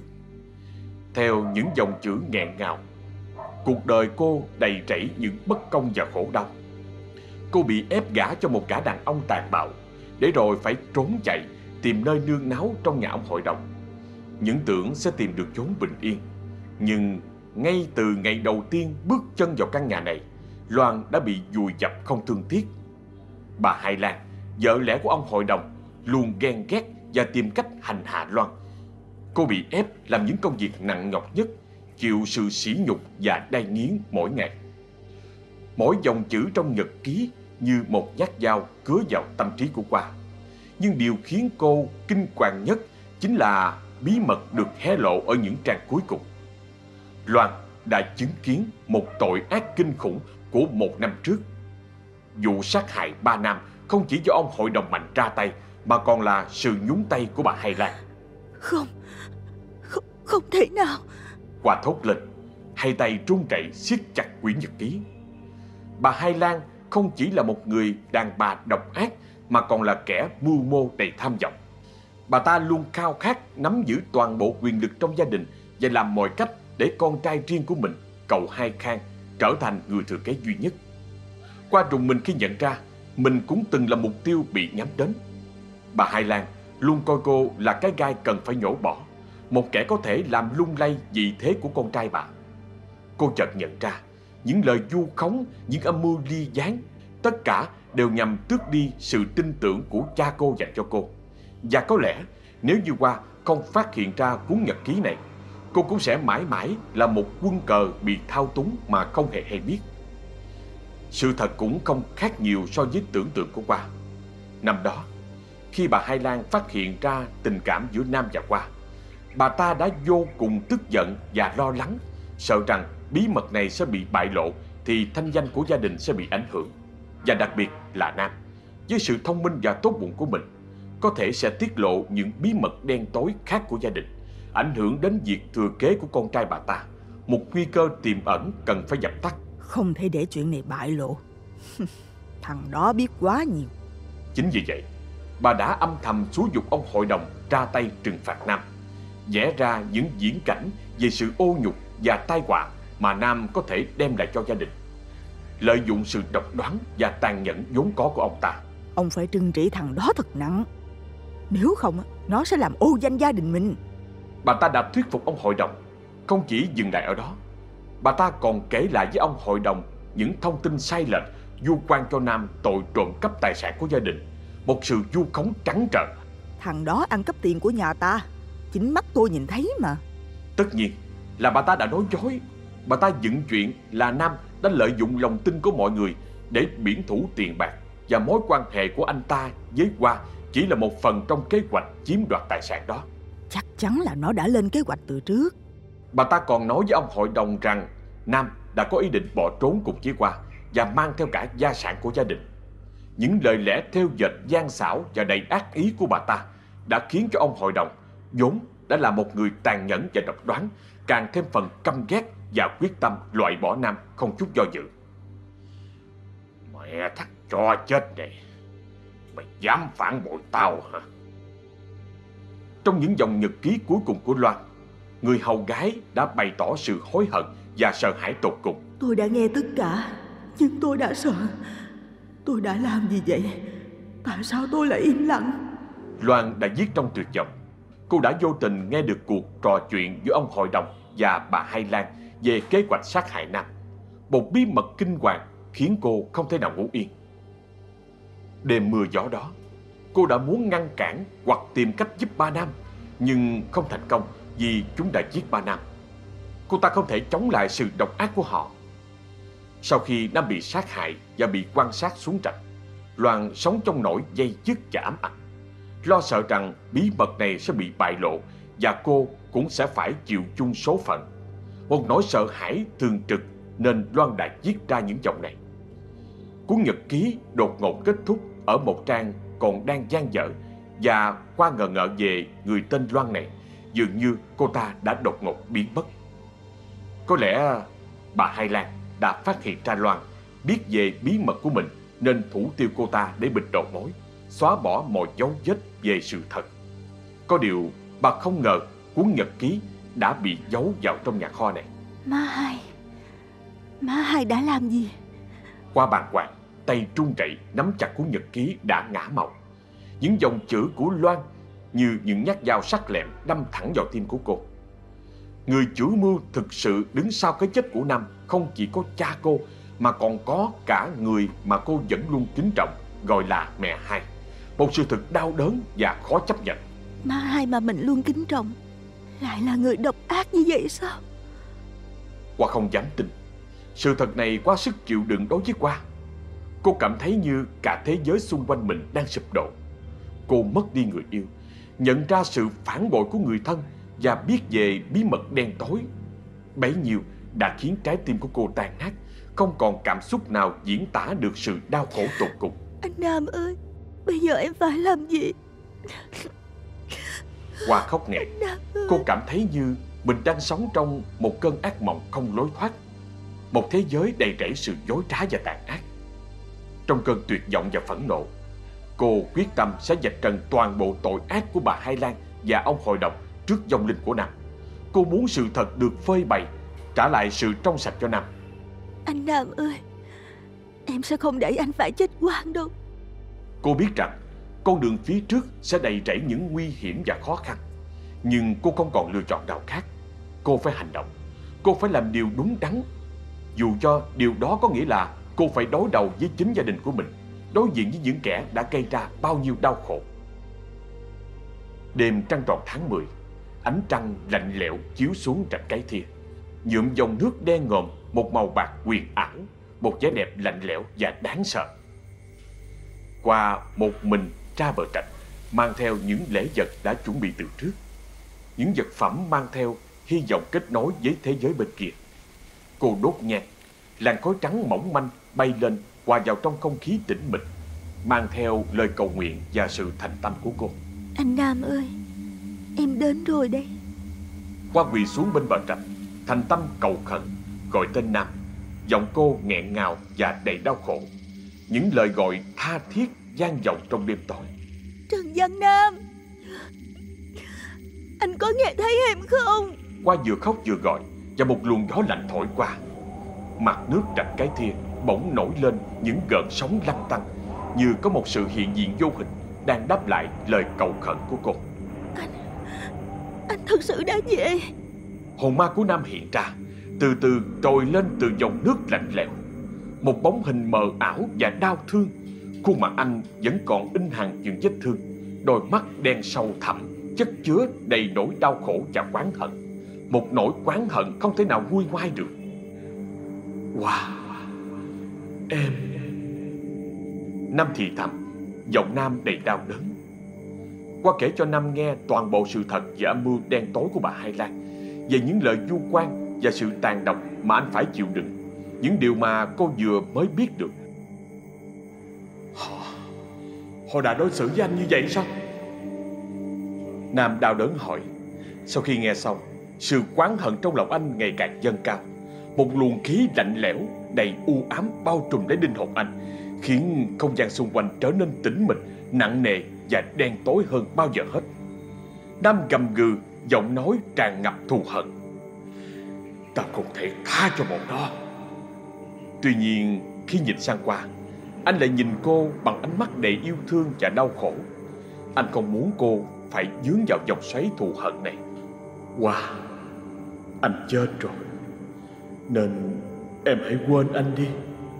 Theo những dòng chữ nghẹn ngào, cuộc đời cô đầy rẫy những bất công và khổ đau. Cô bị ép gả cho một gã đàn ông tàn bạo, để rồi phải trốn chạy, tìm nơi nương náu trong nhà ông hội đồng. Những tưởng sẽ tìm được chốn bình yên. Nhưng ngay từ ngày đầu tiên bước chân vào căn nhà này, Loan đã bị vùi dập không thương tiếc. Bà Hai Lan, vợ lẽ của ông hội đồng, luôn ghen ghét và tìm cách hành hạ Loan. Cô bị ép làm những công việc nặng nhọc nhất, chịu sự sỉ nhục và đay nghiến mỗi ngày. Mỗi dòng chữ trong nhật ký như một nhát dao cứa vào tâm trí của Hoa. Nhưng điều khiến cô kinh hoàng nhất chính là bí mật được hé lộ ở những trang cuối cùng. Loan đã chứng kiến một tội ác kinh khủng của một năm trước. Vụ sát hại ba nam không chỉ do ông hội đồng Mạnh ra tay, mà còn là sự nhúng tay của bà Hai Lan. Không, không, không thể nào. Hoa thốt lên, hai tay run rẩy siết chặt quyển nhật ký. Bà Hai Lan không chỉ là một người đàn bà độc ác, mà còn là kẻ mưu mô đầy tham vọng. Bà ta luôn khao khát nắm giữ toàn bộ quyền lực trong gia đình và làm mọi cách để con trai riêng của mình, cậu Hai Khang, trở thành người thừa kế duy nhất. Hoa rùng mình khi nhận ra mình cũng từng là mục tiêu bị nhắm đến. Bà Hai Lan luôn coi cô là cái gai cần phải nhổ bỏ, một kẻ có thể làm lung lay vị thế của con trai bà. Cô chợt nhận ra những lời vu khống, những âm mưu ly gián, tất cả đều nhằm tước đi sự tin tưởng của cha cô dành cho cô. Và có lẽ nếu như Hoa không phát hiện ra cuốn nhật ký này, cô cũng sẽ mãi mãi là một quân cờ bị thao túng mà không hề hay biết. Sự thật cũng không khác nhiều so với tưởng tượng của Hoa. Năm đó, khi bà Hai Lan phát hiện ra tình cảm giữa Nam và Hoa, bà ta đã vô cùng tức giận và lo lắng, sợ rằng bí mật này sẽ bị bại lộ thì thanh danh của gia đình sẽ bị ảnh hưởng. Và đặc biệt là Nam, với sự thông minh và tốt bụng của mình, có thể sẽ tiết lộ những bí mật đen tối khác của gia đình, ảnh hưởng đến việc thừa kế của con trai bà ta, một nguy cơ tiềm ẩn cần phải dập tắt. Không thể để chuyện này bại lộ. Thằng đó biết quá nhiều. Chính vì vậy, bà đã âm thầm xúi giục ông hội đồng ra tay trừng phạt Nam, vẽ ra những viễn cảnh về sự ô nhục và tai họa mà Nam có thể đem lại cho gia đình, lợi dụng sự độc đoán và tàn nhẫn vốn có của ông ta. Ông phải trừng trị thằng đó thật nặng, nếu không nó sẽ làm ô danh gia đình mình. Bà ta đã thuyết phục ông hội đồng. Không chỉ dừng lại ở đó, bà ta còn kể lại với ông hội đồng những thông tin sai lệch vu oan cho Nam tội trộm cắp tài sản của gia đình, một sự vu khống trắng trợn. Thằng đó ăn cắp tiền của nhà ta, chính mắt tôi nhìn thấy mà. Tất nhiên là bà ta đã nói dối. Bà ta dựng chuyện là Nam đã lợi dụng lòng tin của mọi người để biển thủ tiền bạc, và mối quan hệ của anh ta với Hoa chỉ là một phần trong kế hoạch chiếm đoạt tài sản đó. Chắc chắn là nó đã lên kế hoạch từ trước. Bà ta còn nói với ông hội đồng rằng Nam đã có ý định bỏ trốn cùng với Hoa và mang theo cả gia sản của gia đình. Những lời lẽ thêu dệt gian xảo và đầy ác ý của bà ta đã khiến cho ông hội đồng, vốn đã là một người tàn nhẫn và độc đoán, càng thêm phần căm ghét và quyết tâm loại bỏ Nam không chút do dự. Mẹ thằng chó chết này, mày dám phản bội tao hả? Trong những dòng nhật ký cuối cùng của Loan, người hầu gái đã bày tỏ sự hối hận và sợ hãi tột cùng. Tôi đã nghe tất cả, nhưng tôi đã sợ. Tôi đã làm gì vậy? Tại sao tôi lại im lặng? Loan đã viết trong tuyệt vọng. Cô đã vô tình nghe được cuộc trò chuyện giữa ông hội đồng và bà Hai Lan về kế hoạch sát hại Nam. Một bí mật kinh hoàng khiến cô không thể nào ngủ yên. Đêm mưa gió đó, cô đã muốn ngăn cản hoặc tìm cách giúp ba Nam, nhưng không thành công vì chúng đã giết ba Nam. Cô ta không thể chống lại sự độc ác của họ. Sau khi Nam bị sát hại và bị quan sát xuống trạch, Loan sống trong nỗi dây dứt và ám ảnh, lo sợ rằng bí mật này sẽ bị bại lộ và cô cũng sẽ phải chịu chung số phận. Một nỗi sợ hãi thường trực nên Loan đã viết ra những dòng này. Cuốn nhật ký đột ngột kết thúc ở một trang còn đang dang dở, và qua ngờ ngợ về người tên Loan này, dường như cô ta đã đột ngột biến mất. Có lẽ bà Hai Lan đã phát hiện ra Loan biết về bí mật của mình nên thủ tiêu cô ta để bịt đầu mối, xóa bỏ mọi dấu vết về sự thật. Có điều bà không ngờ cuốn nhật ký đã bị giấu vào trong nhà kho này. Má Hai, má Hai đã làm gì? Qua bàng hoàng, tay run rẩy nắm chặt cuốn nhật ký đã ngã màu. Những dòng chữ của Loan như những nhát dao sắc lẹm đâm thẳng vào tim của cô. Người chủ mưu thực sự đứng sau cái chết của Nam không chỉ có cha cô, mà còn có cả người mà cô vẫn luôn kính trọng, gọi là mẹ Hai. Một sự thật đau đớn và khó chấp nhận. Má Hai mà mình luôn kính trọng lại là người độc ác như vậy sao? Hoa không dám tin. Sự thật này quá sức chịu đựng đối với Hoa. Cô cảm thấy như cả thế giới xung quanh mình đang sụp đổ. Cô mất đi người yêu, nhận ra sự phản bội của người thân và biết về bí mật đen tối. Bấy nhiêu đã khiến trái tim của cô tan nát, không còn cảm xúc nào diễn tả được sự đau khổ tột cùng. Anh Nam ơi, bây giờ em phải làm gì? Hoa khóc nghẹn. Cô cảm thấy như mình đang sống trong một cơn ác mộng không lối thoát, một thế giới đầy rẫy sự dối trá và tàn ác. Trong cơn tuyệt vọng và phẫn nộ, cô quyết tâm sẽ vạch trần toàn bộ tội ác của bà Hai Lan và ông hội đồng trước vong linh của Nam. Cô muốn sự thật được phơi bày, trả lại sự trong sạch cho Nam. Anh Nam ơi, em sẽ không để anh phải chết oan đâu. Cô biết rằng con đường phía trước sẽ đầy rẫy những nguy hiểm và khó khăn, nhưng cô không còn lựa chọn nào khác. Cô phải hành động. Cô phải làm điều đúng đắn, dù cho điều đó có nghĩa là cô phải đối đầu với chính gia đình của mình, đối diện với những kẻ đã gây ra bao nhiêu đau khổ. Đêm trăng tròn tháng mười, ánh trăng lạnh lẽo chiếu xuống rạch Cái Thia, nhuộm dòng nước đen ngòm một màu bạc huyền ảo, một vẻ đẹp lạnh lẽo và đáng sợ. Qua một mình ra bờ trạch, mang theo những lễ vật đã chuẩn bị từ trước, những vật phẩm mang theo hy vọng kết nối với thế giới bên kia. Cô đốt nhang, làn khói trắng mỏng manh bay lên hòa vào trong không khí tĩnh mịch, mang theo lời cầu nguyện và sự thành tâm của cô. Anh Nam ơi, em đến rồi đây. Hoa quỳ xuống bên bờ trạch, thành tâm cầu khẩn, gọi tên Nam. Giọng cô nghẹn ngào và đầy đau khổ. Những lời gọi tha thiết vang vọng trong đêm tối. Trần Văn Nam, anh có nghe thấy em không? Hoa vừa khóc vừa gọi, và một luồng gió lạnh thổi qua. Mặt nước rạch Cái Thia bỗng nổi lên những gợn sóng lăn tăn, như có một sự hiện diện vô hình đang đáp lại lời cầu khẩn của cô. Anh, anh thực sự đã về. Hồn ma của Nam hiện ra, từ từ trồi lên từ dòng nước lạnh lẽo. Một bóng hình mờ ảo và đau thương. Khuôn mặt anh vẫn còn in hằn những vết thương, đôi mắt đen sâu thẳm, chất chứa đầy nỗi đau khổ và oán hận. Một nỗi oán hận không thể nào nguôi ngoai được. Wow, em... Nam thì thầm, giọng Nam đầy đau đớn. Qua kể cho Nam nghe toàn bộ sự thật về âm mưu đen tối của bà Hai Lan, về những lời vu oan và sự tàn độc mà anh phải chịu đựng, những điều mà cô vừa mới biết được. Họ, họ đã đối xử với anh như vậy sao? Nam đau đớn hỏi. Sau khi nghe xong, sự oán hận trong lòng anh ngày càng dâng cao. Một luồng khí lạnh lẽo đầy u ám bao trùm lấy linh hồn anh, khiến không gian xung quanh trở nên tĩnh mịch, nặng nề và đen tối hơn bao giờ hết. Nam gầm gừ, giọng nói tràn ngập thù hận. Ta không thể tha cho bọn đó. Tuy nhiên, khi nhìn sang qua, anh lại nhìn cô bằng ánh mắt đầy yêu thương và đau khổ. Anh không muốn cô phải dướng vào vòng xoáy thù hận này. Wow, anh chết rồi, nên em hãy quên anh đi.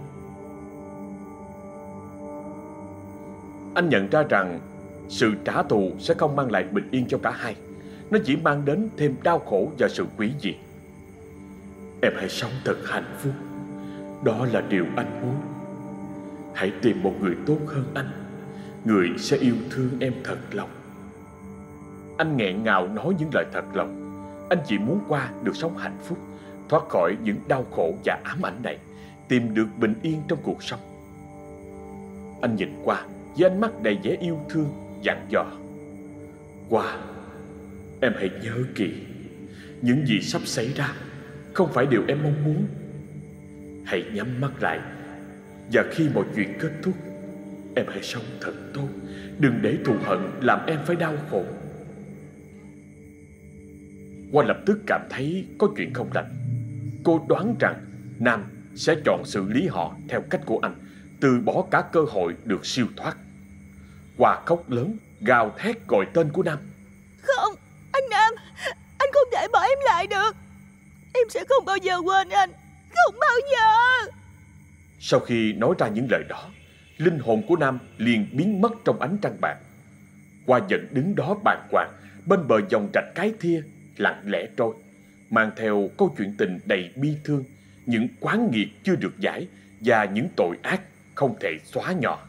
Anh nhận ra rằng sự trả thù sẽ không mang lại bình yên cho cả hai. Nó chỉ mang đến thêm đau khổ và sự quỷ dị. Em hãy sống thật hạnh phúc. Đó là điều anh muốn. Hãy tìm một người tốt hơn anh, người sẽ yêu thương em thật lòng. Anh nghẹn ngào nói những lời thật lòng. Anh chỉ muốn qua được sống hạnh phúc, thoát khỏi những đau khổ và ám ảnh này, tìm được bình yên trong cuộc sống. Anh nhìn qua với ánh mắt đầy vẻ yêu thương, dặn dò: Qua, em hãy nhớ kỹ, những gì sắp xảy ra không phải điều em mong muốn. Hãy nhắm mắt lại, và khi mọi chuyện kết thúc, em hãy sống thật tốt. Đừng để thù hận làm em phải đau khổ. Hoa lập tức cảm thấy có chuyện không lành. Cô đoán rằng Nam sẽ chọn xử lý họ theo cách của anh, từ bỏ cả cơ hội được siêu thoát. Hoa khóc lớn, gào thét gọi tên của Nam. Không, anh Nam, anh không thể bỏ em lại được. Em sẽ không bao giờ quên anh, không bao giờ. Sau khi nói ra những lời đó, linh hồn của Nam liền biến mất trong ánh trăng bạc. Hoa vẫn đứng đó bàng hoàng bên bờ dòng rạch Cái Thia, lặng lẽ trôi, mang theo câu chuyện tình đầy bi thương, những oán nghiệt chưa được giải và những tội ác không thể xóa nhòa.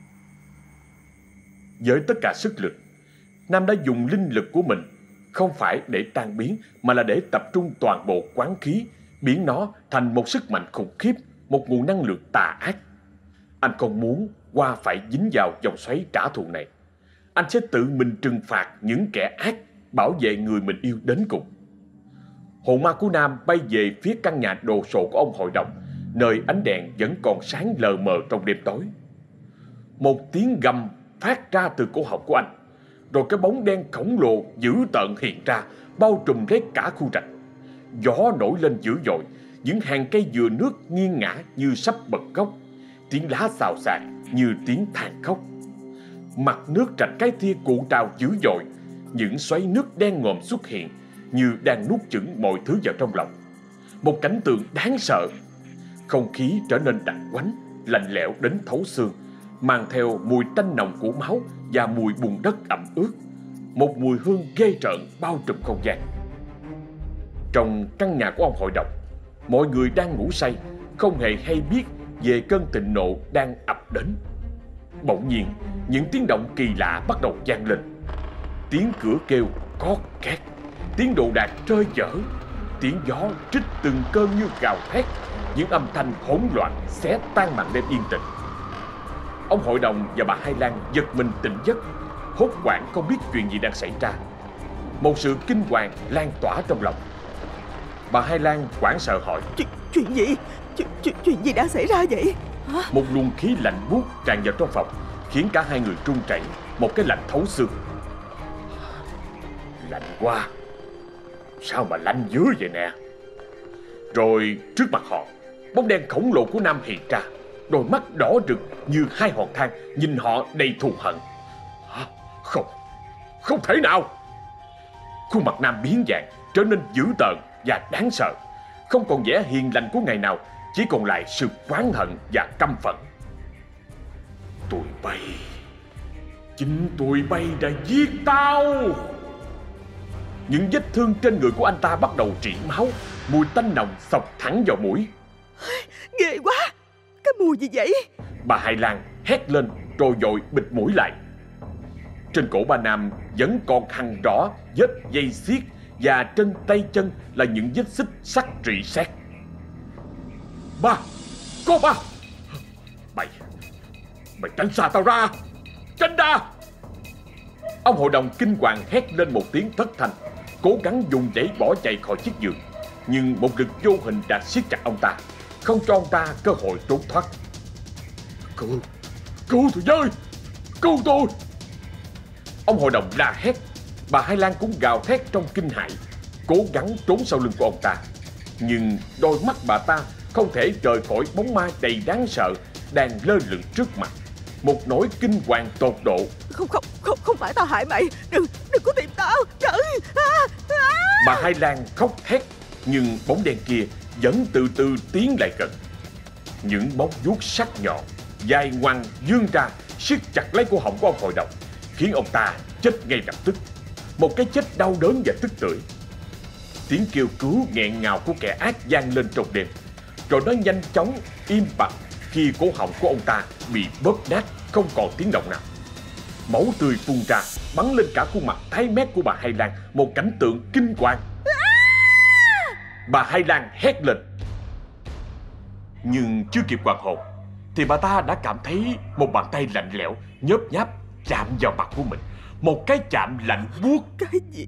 Với tất cả sức lực, Nam đã dùng linh lực của mình không phải để tan biến, mà là để tập trung toàn bộ quán khí, biến nó thành một sức mạnh khủng khiếp, một nguồn năng lượng tà ác. Anh không muốn Hoa phải dính vào dòng xoáy trả thù này. Anh sẽ tự mình trừng phạt những kẻ ác, bảo vệ người mình yêu đến cùng. Hồn ma của Nam bay về phía căn nhà đồ sộ của ông hội đồng, nơi ánh đèn vẫn còn sáng lờ mờ trong đêm tối. Một tiếng gầm phát ra từ cổ họng của anh, rồi cái bóng đen khổng lồ dữ tợn hiện ra, bao trùm lấy cả khu rạch. Gió nổi lên dữ dội, những hàng cây dừa nước nghiêng ngã như sắp bật gốc, tiếng lá xào xạc như tiếng than khóc. Mặt nước rạch Cái Thia cuộn trào dữ dội, những xoáy nước đen ngòm xuất hiện như đang nuốt chửng mọi thứ vào trong lòng. Một cảnh tượng đáng sợ. Không khí trở nên đặc quánh, lạnh lẽo đến thấu xương, mang theo mùi tanh nồng của máu và mùi bùn đất ẩm ướt. Một mùi hương ghê rợn bao trùm không gian. Trong căn nhà của ông hội đồng, mọi người đang ngủ say, không hề hay biết về cơn thịnh nộ đang ập đến. Bỗng nhiên, những tiếng động kỳ lạ bắt đầu vang lên. Tiếng cửa kêu cót két, tiếng đồ đạc rơi vỡ, tiếng gió trích từng cơn như gào thét, những âm thanh hỗn loạn xé tan màn đêm yên tĩnh. Ông hội đồng và bà Hai Lan giật mình tỉnh giấc, hốt hoảng không biết chuyện gì đang xảy ra. Một sự kinh hoàng lan tỏa trong lòng. Bà Hai Lan hoảng sợ hỏi: Chuyện, chuyện gì? Chuyện, chuyện, chuyện gì đang xảy ra vậy? Hả? Một luồng khí lạnh buốt tràn vào trong phòng, khiến cả hai người run rẩy, một cái lạnh thấu xương. Lạnh quá, sao mà lạnh dữ vậy nè? Rồi trước mặt họ, bóng đen khổng lồ của Nam hiện ra, đôi mắt đỏ rực như hai hòn than, nhìn họ đầy thù hận. Không, không thể nào! Khuôn mặt Nam biến dạng, trở nên dữ tợn và đáng sợ, không còn vẻ hiền lành của ngày nào, chỉ còn lại sự oán hận và căm phẫn. Tụi bay, chính tụi bay đã giết tao! Những vết thương trên người của anh ta bắt đầu rỉ máu, mùi tanh nồng xộc thẳng vào mũi. Ghê quá! Cái mùi gì vậy? Bà Hai Lan hét lên rồi vội bịt mũi lại. Trên cổ bà Nam vẫn còn hằn rõ vết dây xiết, và trên tay chân là những vết xích sắt rỉ sét. Ba! Có ba! Mày! Mày tránh xa tao ra! Tránh ra! Ông hội đồng kinh hoàng hét lên một tiếng thất thanh, cố gắng dùng dãy bỏ chạy khỏi chiếc giường. Nhưng một lực vô hình đã siết chặt ông ta, không cho ông ta cơ hội trốn thoát. Cứu! Cứu tôi với! Cứu tôi! Ông hội đồng la hét. Bà Hai Lan cũng gào thét trong kinh hãi, cố gắng trốn sau lưng của ông ta. Nhưng đôi mắt bà ta không thể rời khỏi bóng ma đầy đáng sợ đang lơ lửng trước mặt. Một nỗi kinh hoàng tột độ. Không, không, không, không phải tao hại mày. Đừng, đừng có tìm tao. Đừng. À, à. Bà Hai Lan khóc thét, nhưng bóng đen kia vẫn từ từ tiến lại gần. Những móng vuốt sắc nhọn, dài ngoằng vươn ra, siết chặt lấy cổ họng của ông hội đồng, khiến ông ta chết ngay lập tức. Một cái chết đau đớn và tức tưởi. Tiếng kêu cứu nghẹn ngào của kẻ ác vang lên trong đêm. rồi nó nhanh chóng im bặt khi cổ họng của ông ta bị bóp nát, không còn tiếng động nào. Máu tươi phun ra, bắn lên cả khuôn mặt tái mét của bà Hai Lan, một cảnh tượng kinh hoàng. Bà Hai Lan hét lên. Nhưng chưa kịp hoàn hồn thì bà ta đã cảm thấy một bàn tay lạnh lẽo nhớp nháp chạm vào mặt của mình. Một cái chạm lạnh buốt. Cái gì?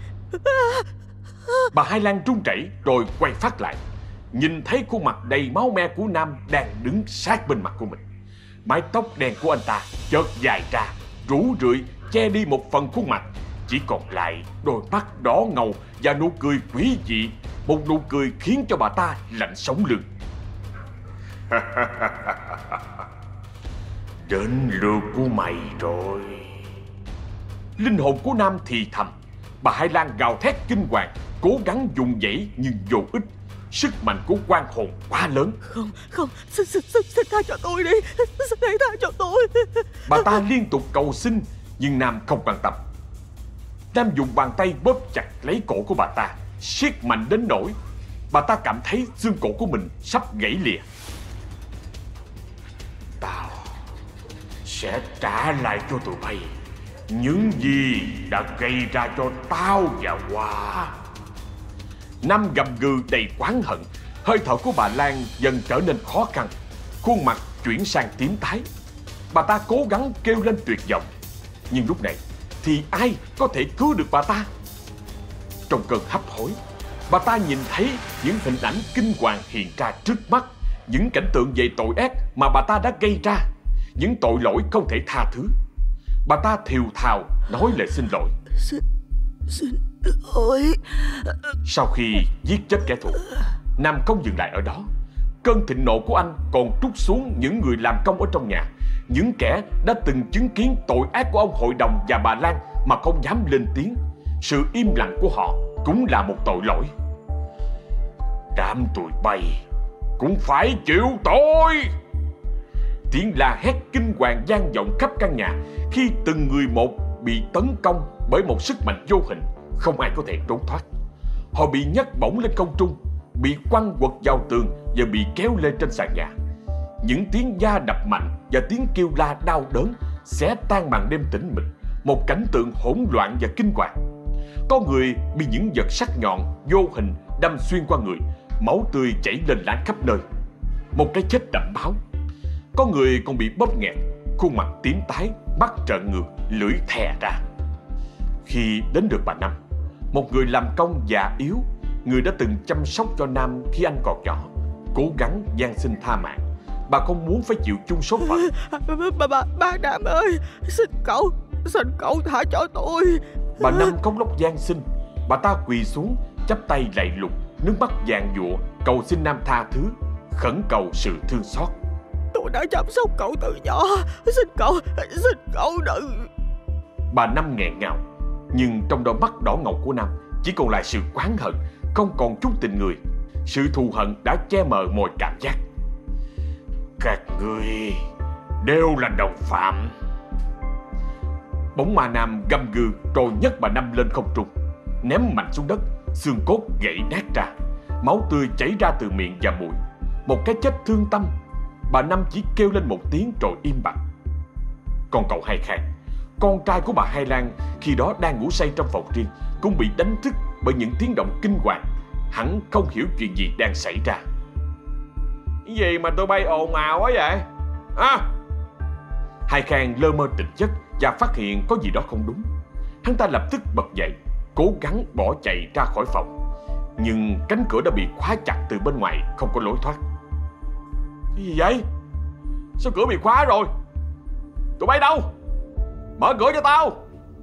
Bà Hai Lan run rẩy rồi quay phát lại, nhìn thấy khuôn mặt đầy máu me của Nam đang đứng sát bên mặt của mình. Mái tóc đen của anh ta chợt dài ra, rủ rượi che đi một phần khuôn mặt, chỉ còn lại đôi mắt đỏ ngầu và nụ cười quỷ dị, một nụ cười khiến cho bà ta lạnh sống lưng. Đến lượt của mày rồi. Linh hồn của Nam thì thầm. Bà Hai Lan gào thét kinh hoàng, cố gắng dùng dãy nhưng vô ích. Sức mạnh của oan hồn quá lớn. Không, không, xin, xin, xin, xin tha cho tôi đi. Xin hãy tha cho tôi. Bà ta liên tục cầu xin, nhưng Nam không quan tâm. Nam dùng bàn tay bóp chặt lấy cổ của bà ta, siết mạnh đến nỗi bà ta cảm thấy xương cổ của mình sắp gãy lìa. Tao sẽ trả lại cho tụi bay những gì đã gây ra cho tao và Hoa. Nam gầm gừ đầy oán hận. Hơi thở của bà Lan dần trở nên khó khăn, khuôn mặt chuyển sang tím tái. Bà ta cố gắng kêu lên tuyệt vọng, nhưng lúc này thì ai có thể cứu được bà ta? Trong cơn hấp hối, bà ta nhìn thấy những hình ảnh kinh hoàng hiện ra trước mắt, những cảnh tượng về tội ác mà bà ta đã gây ra, những tội lỗi không thể tha thứ. Bà ta thều thào nói lời xin lỗi. Xin, xin lỗi. Sau khi giết chết kẻ thù, Nam không dừng lại ở đó. Cơn thịnh nộ của anh còn trút xuống những người làm công ở trong nhà, những kẻ đã từng chứng kiến tội ác của ông hội đồng và bà Lan mà không dám lên tiếng. Sự im lặng của họ cũng là một tội lỗi. Đám tụi bay cũng phải chịu tội. Tiếng la hét kinh hoàng vang vọng khắp căn nhà khi từng người một bị tấn công bởi một sức mạnh vô hình, không ai có thể trốn thoát. Họ bị nhấc bổng lên không trung, bị quăng quật vào tường và bị kéo lên trên sàn nhà. Những tiếng da đập mạnh và tiếng kêu la đau đớn xé tan màn đêm tĩnh mịch, một cảnh tượng hỗn loạn và kinh hoàng. Có người bị những vật sắc nhọn vô hình đâm xuyên qua người, máu tươi chảy lên láng khắp nơi, một cái chết đẫm máu. Có người còn bị bóp nghẹt, khuôn mặt tím tái, mắt trợn ngược, lưỡi thè ra. Khi đến được bà Năm, một người làm công già yếu, người đã từng chăm sóc cho Nam khi anh còn nhỏ, cố gắng van xin tha mạng. Bà không muốn phải chịu chung số phận. Bà, bà, bà Nam ơi, xin cậu, xin cậu tha cho tôi. Bà Năm khóc lóc van xin. Bà ta quỳ xuống, chắp tay lạy lục, nước mắt vàng dụa, cầu xin Nam tha thứ, khẩn cầu sự thương xót. Tôi đã chăm sóc cậu từ nhỏ, xin cậu, xin cậu đừng. Bà Năm nghẹn ngào, nhưng trong đôi mắt đỏ ngầu của Nam chỉ còn lại sự oán hận, không còn chút tình người. Sự thù hận đã che mờ mọi cảm giác. Các ngươi đều là đồng phạm. Bóng ma Nam gầm gừ rồi nhấc bà Năm lên không trung, ném mạnh xuống đất, xương cốt gãy nát ra, máu tươi chảy ra từ miệng và mũi. Một cái chết thương tâm. Bà Năm chỉ kêu lên một tiếng rồi im bặt. Còn cậu Hai Khang, con trai của bà Hai Lan, khi đó đang ngủ say trong phòng riêng, cũng bị đánh thức bởi những tiếng động kinh hoàng. Hắn không hiểu chuyện gì đang xảy ra. Cái gì mà tụi bay ồn ào quá vậy? À! Hai Khang lơ mơ tỉnh giấc và phát hiện có gì đó không đúng. Hắn ta lập tức bật dậy, cố gắng bỏ chạy ra khỏi phòng. Nhưng cánh cửa đã bị khóa chặt từ bên ngoài, không có lối thoát. Cái gì vậy? Sao cửa bị khóa rồi? Tụi bay đâu? Mở cửa cho tao!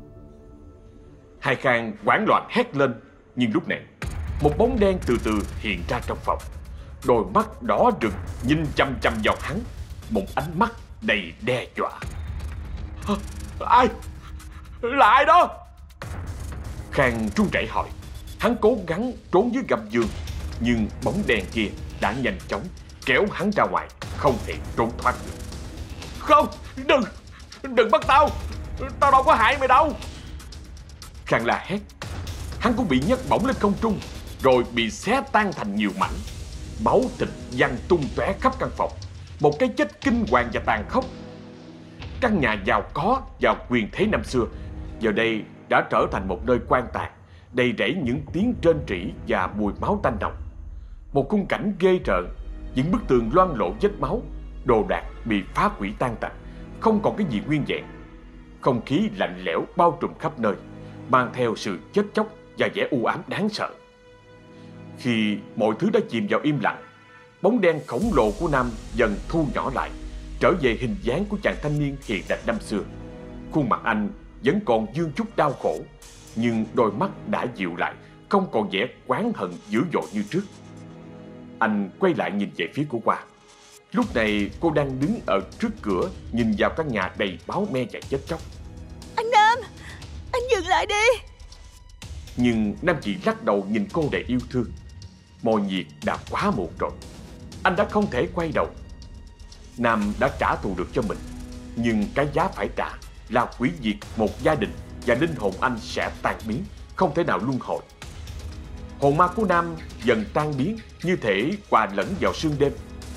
Hai Khang hoảng loạn hét lên. Nhưng lúc này, một bóng đen từ từ hiện ra trong phòng. Đôi mắt đỏ rực nhìn chăm chăm vào hắn, một ánh mắt đầy đe dọa. À, ai? Là ai đó? Khang run rẩy hỏi. Hắn cố gắng trốn dưới gầm giường, nhưng bóng đen kia đã nhanh chóng kéo hắn ra ngoài, không thể trốn thoát được. Không, đừng, đừng bắt tao, tao đâu có hại mày đâu. Khang la hét. Hắn cũng bị nhấc bổng lên không trung, rồi bị xé tan thành nhiều mảnh. máu thịt văng tung tóe khắp căn phòng. Một cái chết kinh hoàng và tàn khốc. Căn nhà giàu có và quyền thế năm xưa giờ đây đã trở thành một nơi quan tàn, đầy rẫy những tiếng rên rỉ và mùi máu tanh nồng. Một khung cảnh ghê rợn, những bức tường loang lổ vết máu, đồ đạc bị phá hủy tan tành, không còn cái gì nguyên vẹn. Không khí lạnh lẽo bao trùm khắp nơi, mang theo sự chết chóc và vẻ u ám đáng sợ. Khi mọi thứ đã chìm vào im lặng, bóng đen khổng lồ của Nam dần thu nhỏ lại, trở về hình dáng của chàng thanh niên hiền lành năm xưa. Khuôn mặt anh vẫn còn vương chút đau khổ, nhưng đôi mắt đã dịu lại, không còn vẻ oán hận dữ dội như trước. Anh quay lại nhìn về phía của Hoa. Lúc này cô đang đứng ở trước cửa, nhìn vào căn nhà đầy máu me và chết chóc. Anh Nam, anh dừng lại đi. Nhưng Nam chỉ lắc đầu nhìn cô đầy yêu thương. Mọi việc đã quá muộn rồi. Anh đã không thể quay đầu. Nam đã trả thù được cho mình, nhưng cái giá phải trả là hủy diệt một gia đình, và linh hồn anh sẽ tan biến, không thể nào luân hồi. Hồn ma của Nam dần tan biến, như thể hòa lẫn vào sương đêm.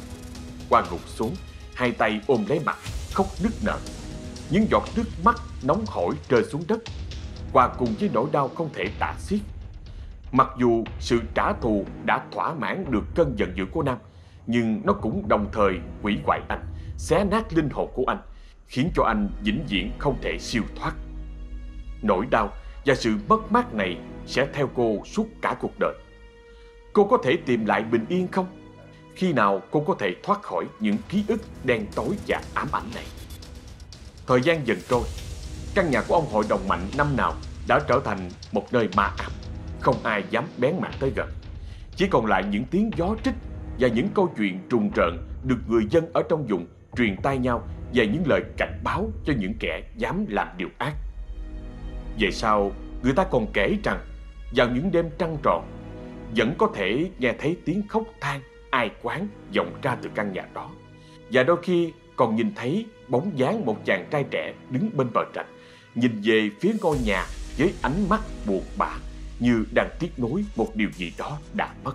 Hoa gục xuống, hai tay ôm lấy mặt, khóc nức nở. Những giọt nước mắt nóng hổi rơi xuống đất, hòa cùng với nỗi đau không thể tả xiết. Mặc dù sự trả thù đã thỏa mãn được cơn giận dữ của Nam, nhưng nó cũng đồng thời hủy hoại anh, xé nát linh hồn của anh, khiến cho anh vĩnh viễn không thể siêu thoát. Nỗi đau và sự mất mát này sẽ theo cô suốt cả cuộc đời. Cô có thể tìm lại bình yên không? Khi nào cô có thể thoát khỏi những ký ức đen tối và ám ảnh này? Thời gian dần trôi, căn nhà của ông hội đồng Mạnh năm nào đã trở thành một nơi ma ám, không ai dám bén mảng tới gần. Chỉ còn lại những tiếng gió trích và những câu chuyện trùng rợn được người dân ở trong vùng truyền tai nhau về những lời cảnh báo cho những kẻ dám làm điều ác. Về sau, người ta còn kể rằng vào những đêm trăng tròn, vẫn có thể nghe thấy tiếng khóc than ai quán vọng ra từ căn nhà đó. Và đôi khi còn nhìn thấy bóng dáng một chàng trai trẻ đứng bên bờ rạch, nhìn về phía ngôi nhà với ánh mắt buồn bã, như đang tiếc nuối một điều gì đó đã mất.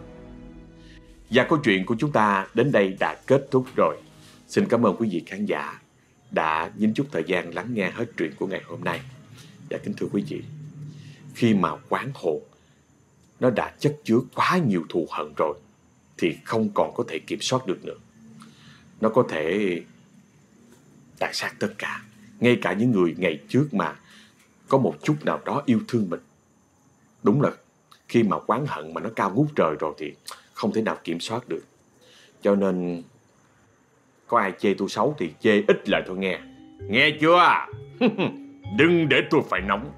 Và câu chuyện của chúng ta đến đây đã kết thúc rồi. Xin cảm ơn quý vị khán giả đã dành chút thời gian lắng nghe hết truyện của ngày hôm nay. Và kính thưa quý vị, khi mà oán hồn nó đã chất chứa quá nhiều thù hận rồi thì không còn có thể kiểm soát được nữa. Nó có thể tàn sát tất cả, ngay cả những người ngày trước mà có một chút nào đó yêu thương mình. Đúng là khi mà oán hận mà nó cao ngút trời rồi thì không thể nào kiểm soát được. Cho nên có ai chê tôi xấu thì chê ít lại thôi nghe. Nghe chưa? Đừng để tôi phải nóng.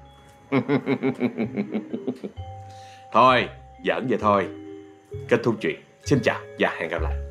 Thôi, giỡn vậy thôi. Kết thúc chuyện. Xin chào và hẹn gặp lại.